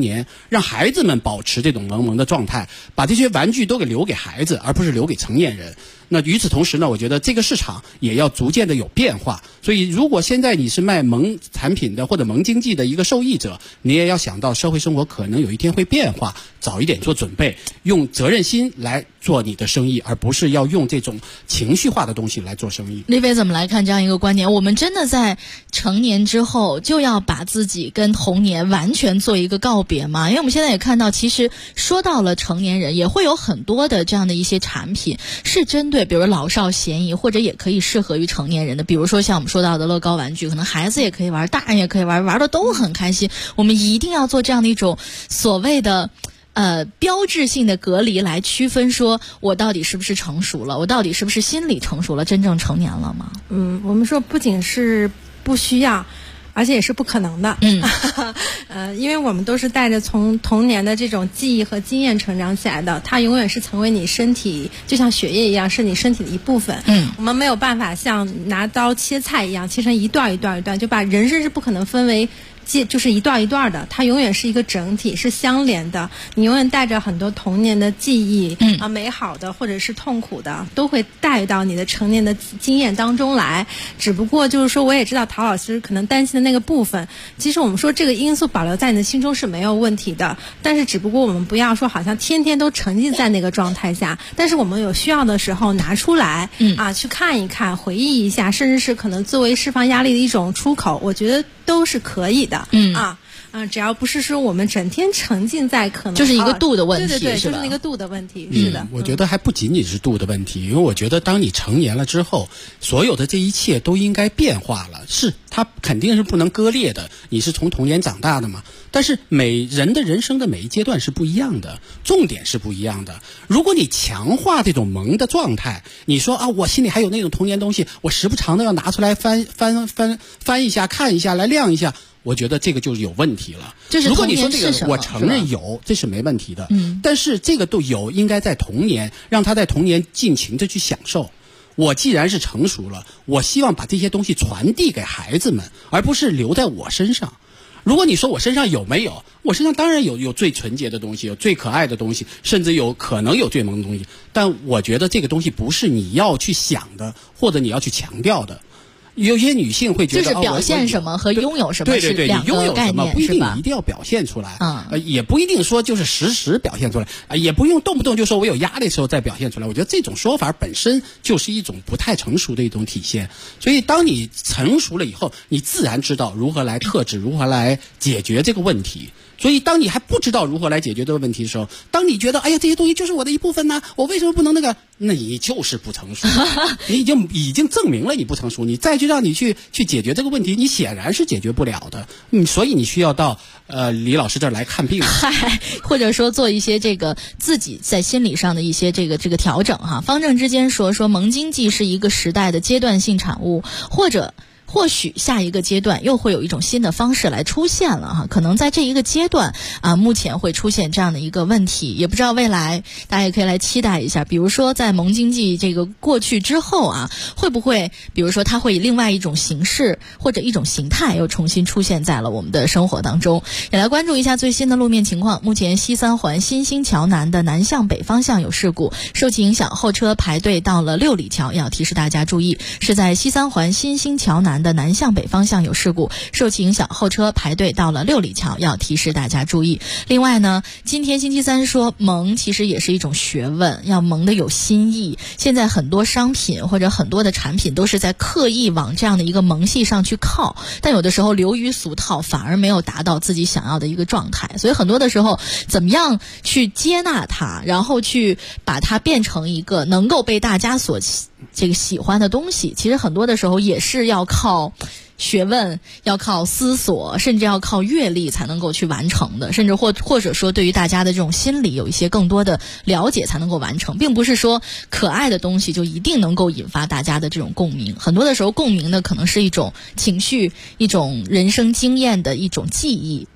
年，让孩子们保持这种萌萌的状态，把这些玩具都给留给孩子，而不是留给成年人。那与此同时呢，我觉得这个市场也要逐渐的有变化。所以如果现在你是卖萌产品的或者萌经济的一个受益者，你也要想到社会生活可能有一天会变化，早一点做准备，用责任心来做你的生意，而不是要用这种情绪化的东西来做生意。 李飞怎么来看这样一个观点？我们真的在成年之后就要把自己跟童年完全做一个告别吗？因为我们现在也看到，其实说到了成年人，也会有很多的这样的一些产品是针对比如老少咸宜，或者也可以适合于成年人的。比如说像我们说到的乐高玩具，可能孩子也可以玩，大人也可以玩，玩的都很开心。我们一定要做这样的一种所谓的标志性的隔离，来区分说我到底是不是成熟了，我到底是不是心理成熟了，真正成年了吗？ 我们说不仅是不需要，而且也是不可能的。因为我们都是带着从童年的这种记忆和经验成长起来的，它永远是成为你身体，就像血液一样，是你身体的一部分。我们没有办法像拿刀切菜一样切成一段一段一段，就把人生是不可能分为就是一段一段的，它永远是一个整体，是相连的。你永远带着很多童年的记忆，美好的或者是痛苦的，都会带到你的成年的经验当中来。只不过就是说，我也知道陶老师可能担心的那个部分，其实我们说这个因素保留在你的心中是没有问题的，但是只不过我们不要说好像天天都沉浸在那个状态下，但是我们有需要的时候拿出来，去看一看，回忆一下，甚至是可能作为释放压力的一种出口，我觉得都是可以的。只要不是说我们整天沉浸在可能就是一个度的问题， 对， 是吧？ 就是那个度的问题，是的。 我觉得还不仅仅是度的问题，因为我觉得当你成年了之后，所有的这一切都应该变化了。是，它肯定是不能割裂的，你是从童年长大的嘛。但是每人的人生的每一阶段是不一样的，重点是不一样的。如果你强化这种萌的状态，你说啊，我心里还有那种童年东西，我时不常的要拿出来翻一下，看一下，来亮一下。我觉得这个就是有问题了。如果你说这个我承认有，这是没问题的。但是这个都有应该在童年，让他在童年尽情的去享受。我既然是成熟了，我希望把这些东西传递给孩子们，而不是留在我身上。如果你说我身上有没有，我身上当然有最纯洁的东西，有最可爱的东西，甚至有可能有最萌的东西。但我觉得这个东西不是你要去想的，或者你要去强调的。有些女性会觉得就是表现什么和拥有什么是两个概念， 不一定你一定要表现出来，也不一定说就是时表现出来，也不用动不动就说我有压力的时候再表现出来。我觉得这种说法本身就是一种不太成熟的一种体现。所以当你成熟了以后，你自然知道如何来克制，如何来解决这个问题。所以当你还不知道如何来解决这个问题的时候，当你觉得哎呀这些东西就是我的一部分呢，我为什么不能那个，那你就是不成熟。你已经证明了你不成熟，你再去让你去解决这个问题，你显然是解决不了的。所以你需要到李老师这儿来看病， 或者说做一些这个自己在心理上的一些这个调整哈。方正之间说萌经济是一个时代的阶段性产物，或许下一个阶段又会有一种新的方式来出现了哈，可能在这一个阶段目前会出现这样的一个问题，也不知道未来大家也可以来期待一下。比如说在萌经济这个过去之后会不会比如说它会以另外一种形式或者一种形态又重新出现在了我们的生活当中。也来关注一下最新的路面情况。目前西三环新兴桥南的南向北方向有事故，受其影响后车排队到了六里桥，要提示大家注意，是在西三环新兴桥南的南向北方向有事故，受其影响后车排队到了六里桥，要提示大家注意。另外呢，今天星期三说萌其实也是一种学问，要萌的有新意。现在很多商品或者很多的产品都是在刻意往这样的一个萌系上去靠，但有的时候流于俗套，反而没有达到自己想要的一个状态。所以很多的时候怎么样去接纳它，然后去把它变成一个能够被大家所喜欢的东西，其实很多的时候也是要靠学问，要靠思索，甚至要靠阅历才能够去完成的，甚至或者说对于大家的这种心理有一些更多的了解才能够完成，并不是说可爱的东西就一定能够引发大家的这种共鸣。很多的时候共鸣的可能是一种情绪，一种人生经验的一种记忆，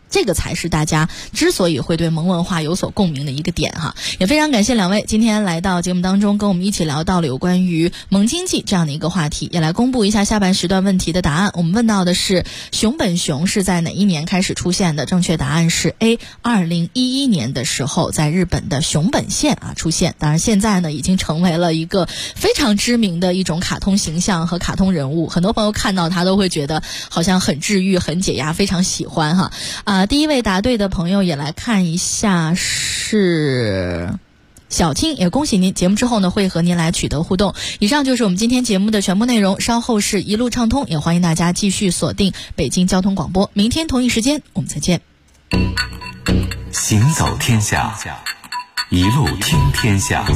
这个才是大家之所以会对萌文化有所共鸣的一个点哈。也非常感谢两位今天来到节目当中，跟我们一起聊到了有关于萌经济这样的一个话题，也来公布一下下半时段问题的答案。我们问到的是熊本熊是在哪一年开始出现的？正确答案是 A，2011年的时候在日本的熊本县出现。当然现在呢已经成为了一个非常知名的一种卡通形象和卡通人物，很多朋友看到他都会觉得好像很治愈很解压，非常喜欢哈。第一位答对的朋友也来看一下是小青，也恭喜您，节目之后呢会和您来取得互动。以上就是我们今天节目的全部内容，稍后是一路畅通，也欢迎大家继续锁定北京交通广播，明天同一时间我们再见。 行走天下，一路听天下。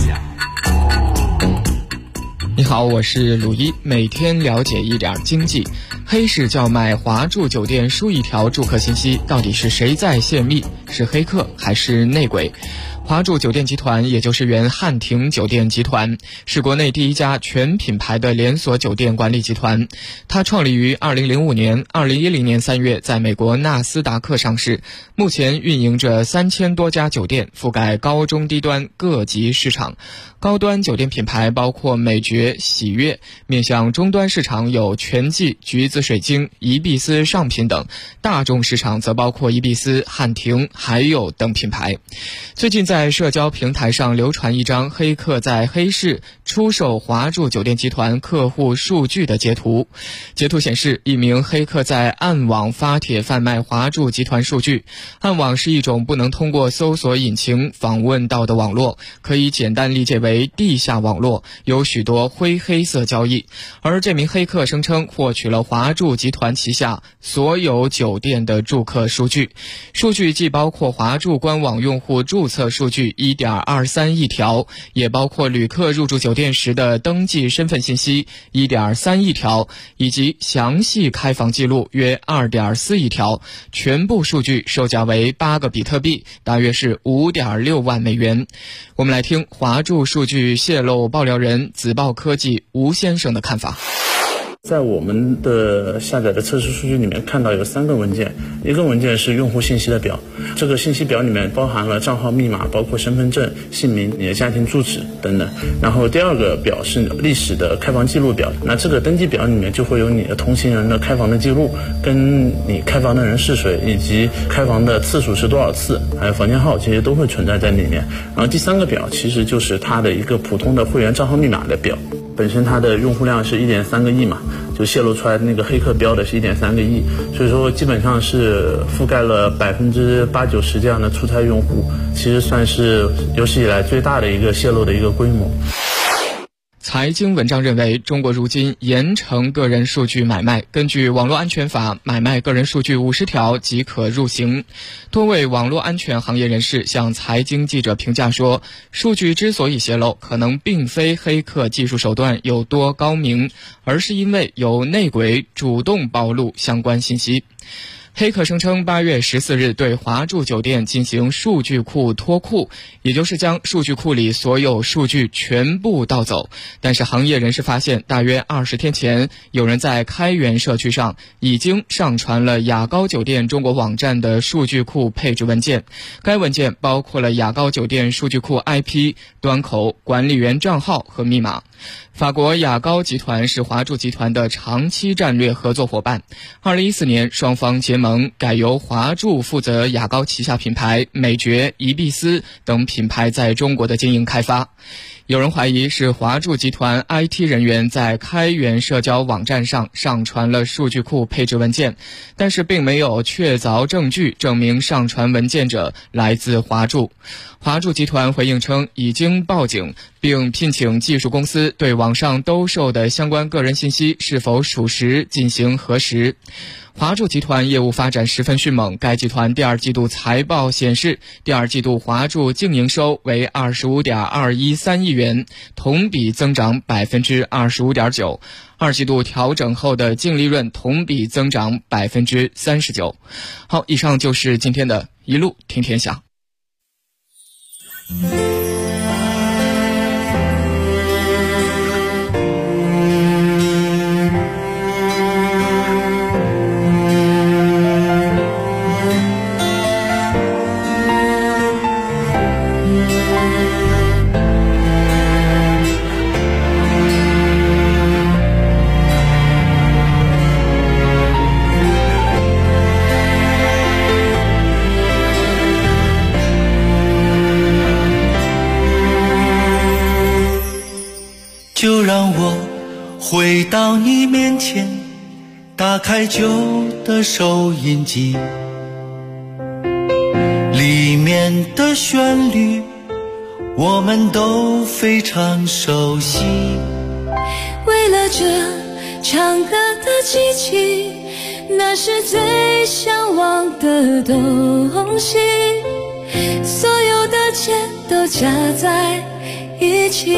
你好，我是鲁一，每天了解一点经济。黑市叫卖华住酒店输一条住客信息，到底是谁在泄密？是黑客还是内鬼？华住酒店集团，也就是原汉庭酒店集团，是国内第一家全品牌的连锁酒店管理集团。它创立于2005年，2010年3月在美国纳斯达克上市，目前运营着3000多家酒店，覆盖高中低端各级市场。高端酒店品牌包括美爵、喜悦，面向中端市场有全季、橘子水晶、宜碧斯上品等，大众市场则包括宜碧斯、汉庭、还有等品牌。最近在社交平台上流传一张黑客在黑市出售华住酒店集团客户数据的截图。截图显示，一名黑客在暗网发帖贩卖华住集团数据。暗网是一种不能通过搜索引擎访问到的网络，可以简单理解为地下网络，有许多灰黑色交易。而这名黑客声称获取了华住集团旗下所有酒店的住客数据，数据既包括华住官网用户注册数据 1.23 亿条，也包括旅客入住酒店时的登记身份信息 1.3 亿条，以及详细开房记录约 2.4 亿条，全部数据售价为8个比特币，大约是 5.6 万美元。我们来听华住数据泄露爆料人紫豹科技吴先生的看法。 在我们的下载的测试数据里面看到有3个文件，一个文件是用户信息的表，这个信息表里面包含了账号密码，包括身份证、姓名、你的家庭住址等等。然后第二个表是历史的开房记录表，那这个登记表里面就会有你的同行人的开房的记录，跟你开房的人是谁，以及开房的次数是多少次，还有房间号，这些都会存在在里面。然后第3个表其实就是它的一个普通的会员账号密码的表，本身它的用户量是 1.3 个亿嘛，就泄露出来那个黑客标的是 1.3 个亿，所以说基本上是覆盖了80%-90%这样的出差用户，其实算是有史以来最大的一个泄露的一个规模。 财经文章认为，中国如今严惩个人数据买卖，根据网络安全法，买卖个人数据50条即可入刑。多位网络安全行业人士向财经记者评价说，数据之所以泄露，可能并非黑客技术手段有多高明，而是因为有内鬼主动暴露相关信息。黑客声称8月14日对华住酒店进行数据库脱库，也就是将数据库里所有数据全部盗走。但是行业人士发现，大约20天前，有人在开源社区上已经上传了雅高酒店中国网站的数据库配置文件。该文件包括了雅高酒店数据库 IP、端口、管理员账号和密码。法国雅高集团是华住集团的长期战略合作伙伴。2014年，双方结盟，改由华住负责雅高旗下品牌美爵、宜碧斯等品牌在中国的经营开发。有人怀疑是华住集团 IT 人员在开源社交网站上上传了数据库配置文件，但是并没有确凿证据证明上传文件者来自华住。华住集团回应称，已经报警，并聘请技术公司对网上兜售的相关个人信息是否属实进行核实。华住集团业务发展十分迅猛，该集团第2季度财报显示，第2季度华住净营收为 25.213 亿元，同比增长 25.9%， 2季度调整后的净利润同比增长 39%。 好，以上就是今天的一路听天下。 就让我回到你面前，打开旧的收音机，里面的旋律我们都非常熟悉。 为了这唱歌的机器，那是最向往的东西，所有的钱都加在一起。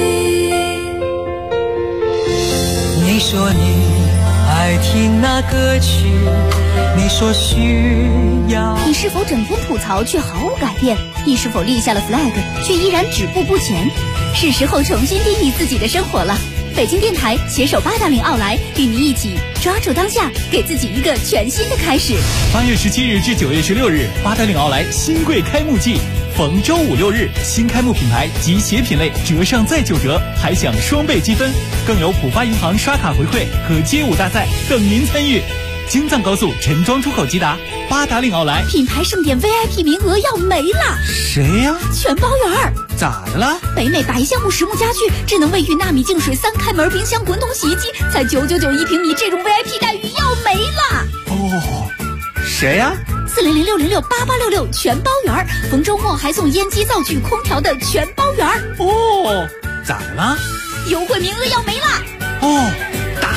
你说你爱听那歌曲，你说需要。 你是否整天吐槽却毫无改变？你是否立下了 flag 却依然止步不前？是时候重新定义自己的生活了。北京电台携手八达岭奥莱，与您一起抓住当下，给自己一个全新的开始。 8月17日至9月16日，八达岭奥莱新贵开幕季，逢周5、6日，新开幕品牌及鞋品类折上再9折，还享双倍积分，更有浦发银行刷卡回馈和街舞大赛等您参与。京藏高速陈庄出口即达，八达岭奥莱品牌盛典 VIP 名额要没了。 谁呀？ 全包圆。 咋的了？ 北美白橡木实木家具、智能卫浴、纳米净水、3开门冰箱、滚筒洗衣机，才999一平米，这种 VIP 待遇要没了。 哦，谁呀 ？400-606-8866全包圆，逢周末还送烟机、灶具、空调的全包圆。 哦，咋的了？ 优惠名额要没了。 哦，打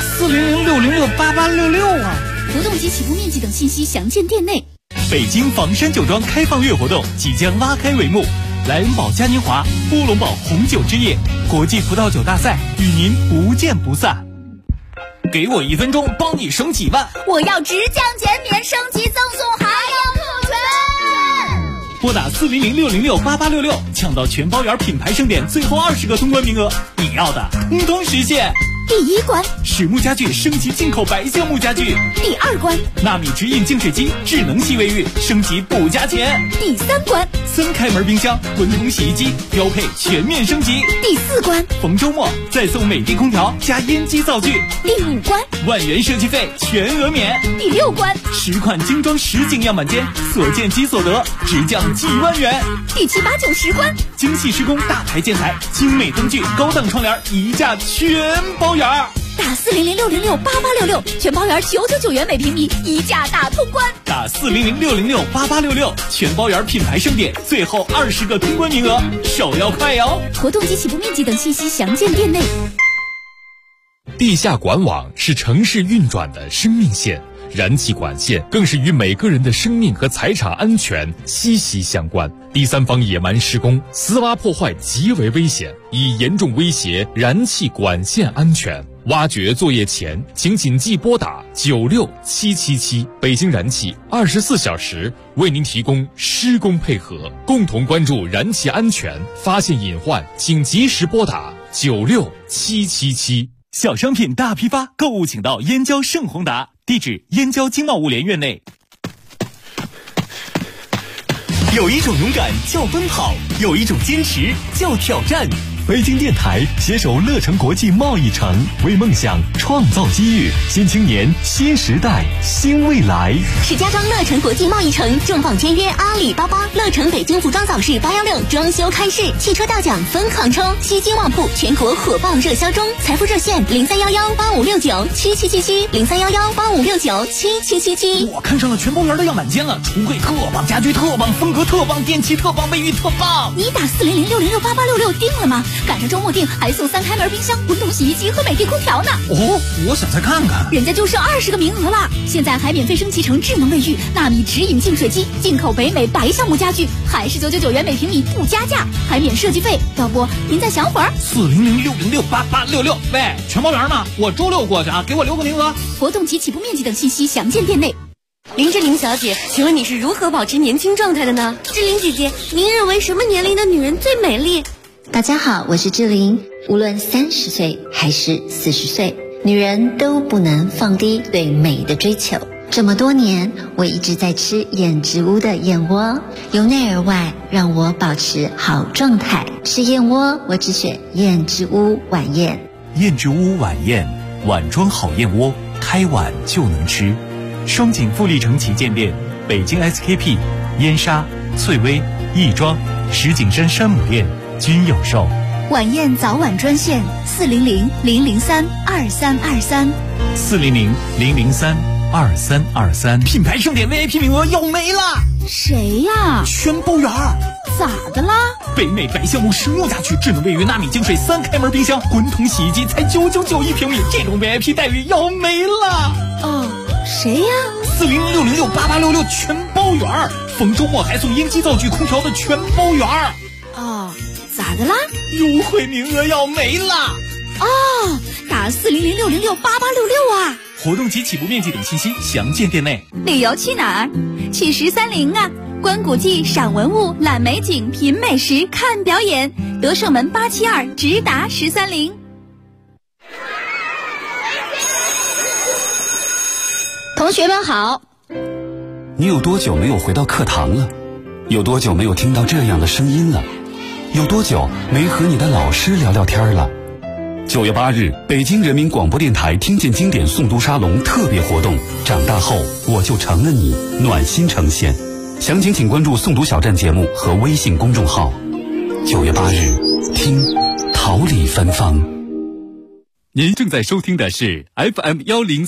400-606-8866啊！ 活动及起步面积等信息详见店内。 北京房山酒庄开放月活动即将拉开帷幕，莱恩堡嘉年华、乌龙堡红酒之夜、国际葡萄酒大赛与您不见不散。给我1分钟，帮你省几万！ 我要直降减免，升级赠送，还要特权！ 拨打400-606-8866，抢到全包圆品牌盛典最后20个通关名额，你要的通通实现。 第1关， 实木家具升级进口白橡木家具。 第2关， 纳米直饮净水机智能洗卫浴升级不加钱。 第3关 ，3开门冰箱滚筒洗衣机标配全面升级。 第4关， 逢周末再送美的空调加烟机灶具。 第5关， 万元设计费全额免。 第6关 ，10款精装实景样板间所见即所得，直降几万元。 第7、8、9、10关， 精细施工大牌建材精美灯具高档窗帘一价全包圆。 打400-606-8866全包圆999元每平米，一价大通关。 打400-606-8866全包圆品牌盛典最后20个通关名额，手要快哟！ 活动及起步面积等信息详见店内。 地下管网是城市运转的生命线，燃气管线更是与每个人的生命和财产安全息息相关。第三方野蛮施工、私挖破坏极为危险，已严重威胁燃气管线安全。挖掘作业前，请谨记拨打96777，北京燃气24小时为您提供施工配合，共同关注燃气安全，发现隐患请及时拨打96777。 小商品大批发，购物请到燕郊盛宏达，地址燕郊经贸物联院内。 有一种勇敢叫奔跑，有一种坚持叫挑战。北京电台携手乐城国际贸易城，为梦想创造机遇，新青年新时代新未来。 石家庄乐城国际贸易城重磅签约阿里巴巴，乐城北京服装早市816装修开市，汽车大奖疯狂冲，西京旺铺全国火爆热销中，财富热线031185697777，031185697777。 我看上了全包圆的样板间了，橱柜特棒，家居特棒，风格特棒，电器特棒，卫浴特棒。 你打400-606-8866定了吗？赶上周末订还送3开门冰箱、滚筒洗衣机和美的空调呢。 哦，我想再看看。 人家就剩20个名额了，现在还免费升级成智能卫浴、纳米直饮净水机，进口北美白橡木家具，还是999元每平米不加价，还免设计费。要不您再想会儿 ？400-606-8866。喂，全包圆吗？我周6过去啊，给我留个名额。 活动及起步面积等信息详见店内。 林志玲小姐，请问你是如何保持年轻状态的呢？志玲姐姐，您认为什么年龄的女人最美丽？ 大家好，我是志玲。无论30岁还是40岁，女人都不能放低对美的追求。这么多年，我一直在吃燕之屋的燕窝，由内而外让我保持好状态。吃燕窝，我只选燕之屋晚宴。 燕之屋晚宴，碗装好燕窝，开碗就能吃。双井富力城旗舰店、北京 SKP、燕莎、翠微、亦庄、石景山山姆店均有售。 晚宴早晚专线 400-003-2323，400-003-2323，品牌盛典 VIP 名额要没了。 谁呀？ 全包圆儿。 咋的啦？ 北美白橡木16家具智能卫浴纳米净水3开门冰箱，滚筒洗衣机才999一平米，这种 VIP 待遇要没了。 哦，谁呀 ？400-606-8866全包圆儿，逢周末还送烟机、灶具、空调的全包圆儿。 哦，咋的啦？ 优惠名额要没了。 哦，打400-606-8866啊！ 活动及起步面积等信息详见店内。 旅游去哪儿？去1301啊！观古迹、赏文物、览美景、品美食、看表演，德胜门872直达1301。 同学们好。 你有多久没有回到课堂了？有多久没有听到这样的声音了？有多久没和你的老师聊聊天了？9月8日，北京人民广播电台听见经典诵读沙龙特别活动，长大后我就成了你，暖心呈现。详情请关注诵读小站节目和微信公众号。9月8日，听桃李芬芳。 您正在收听的是 FM10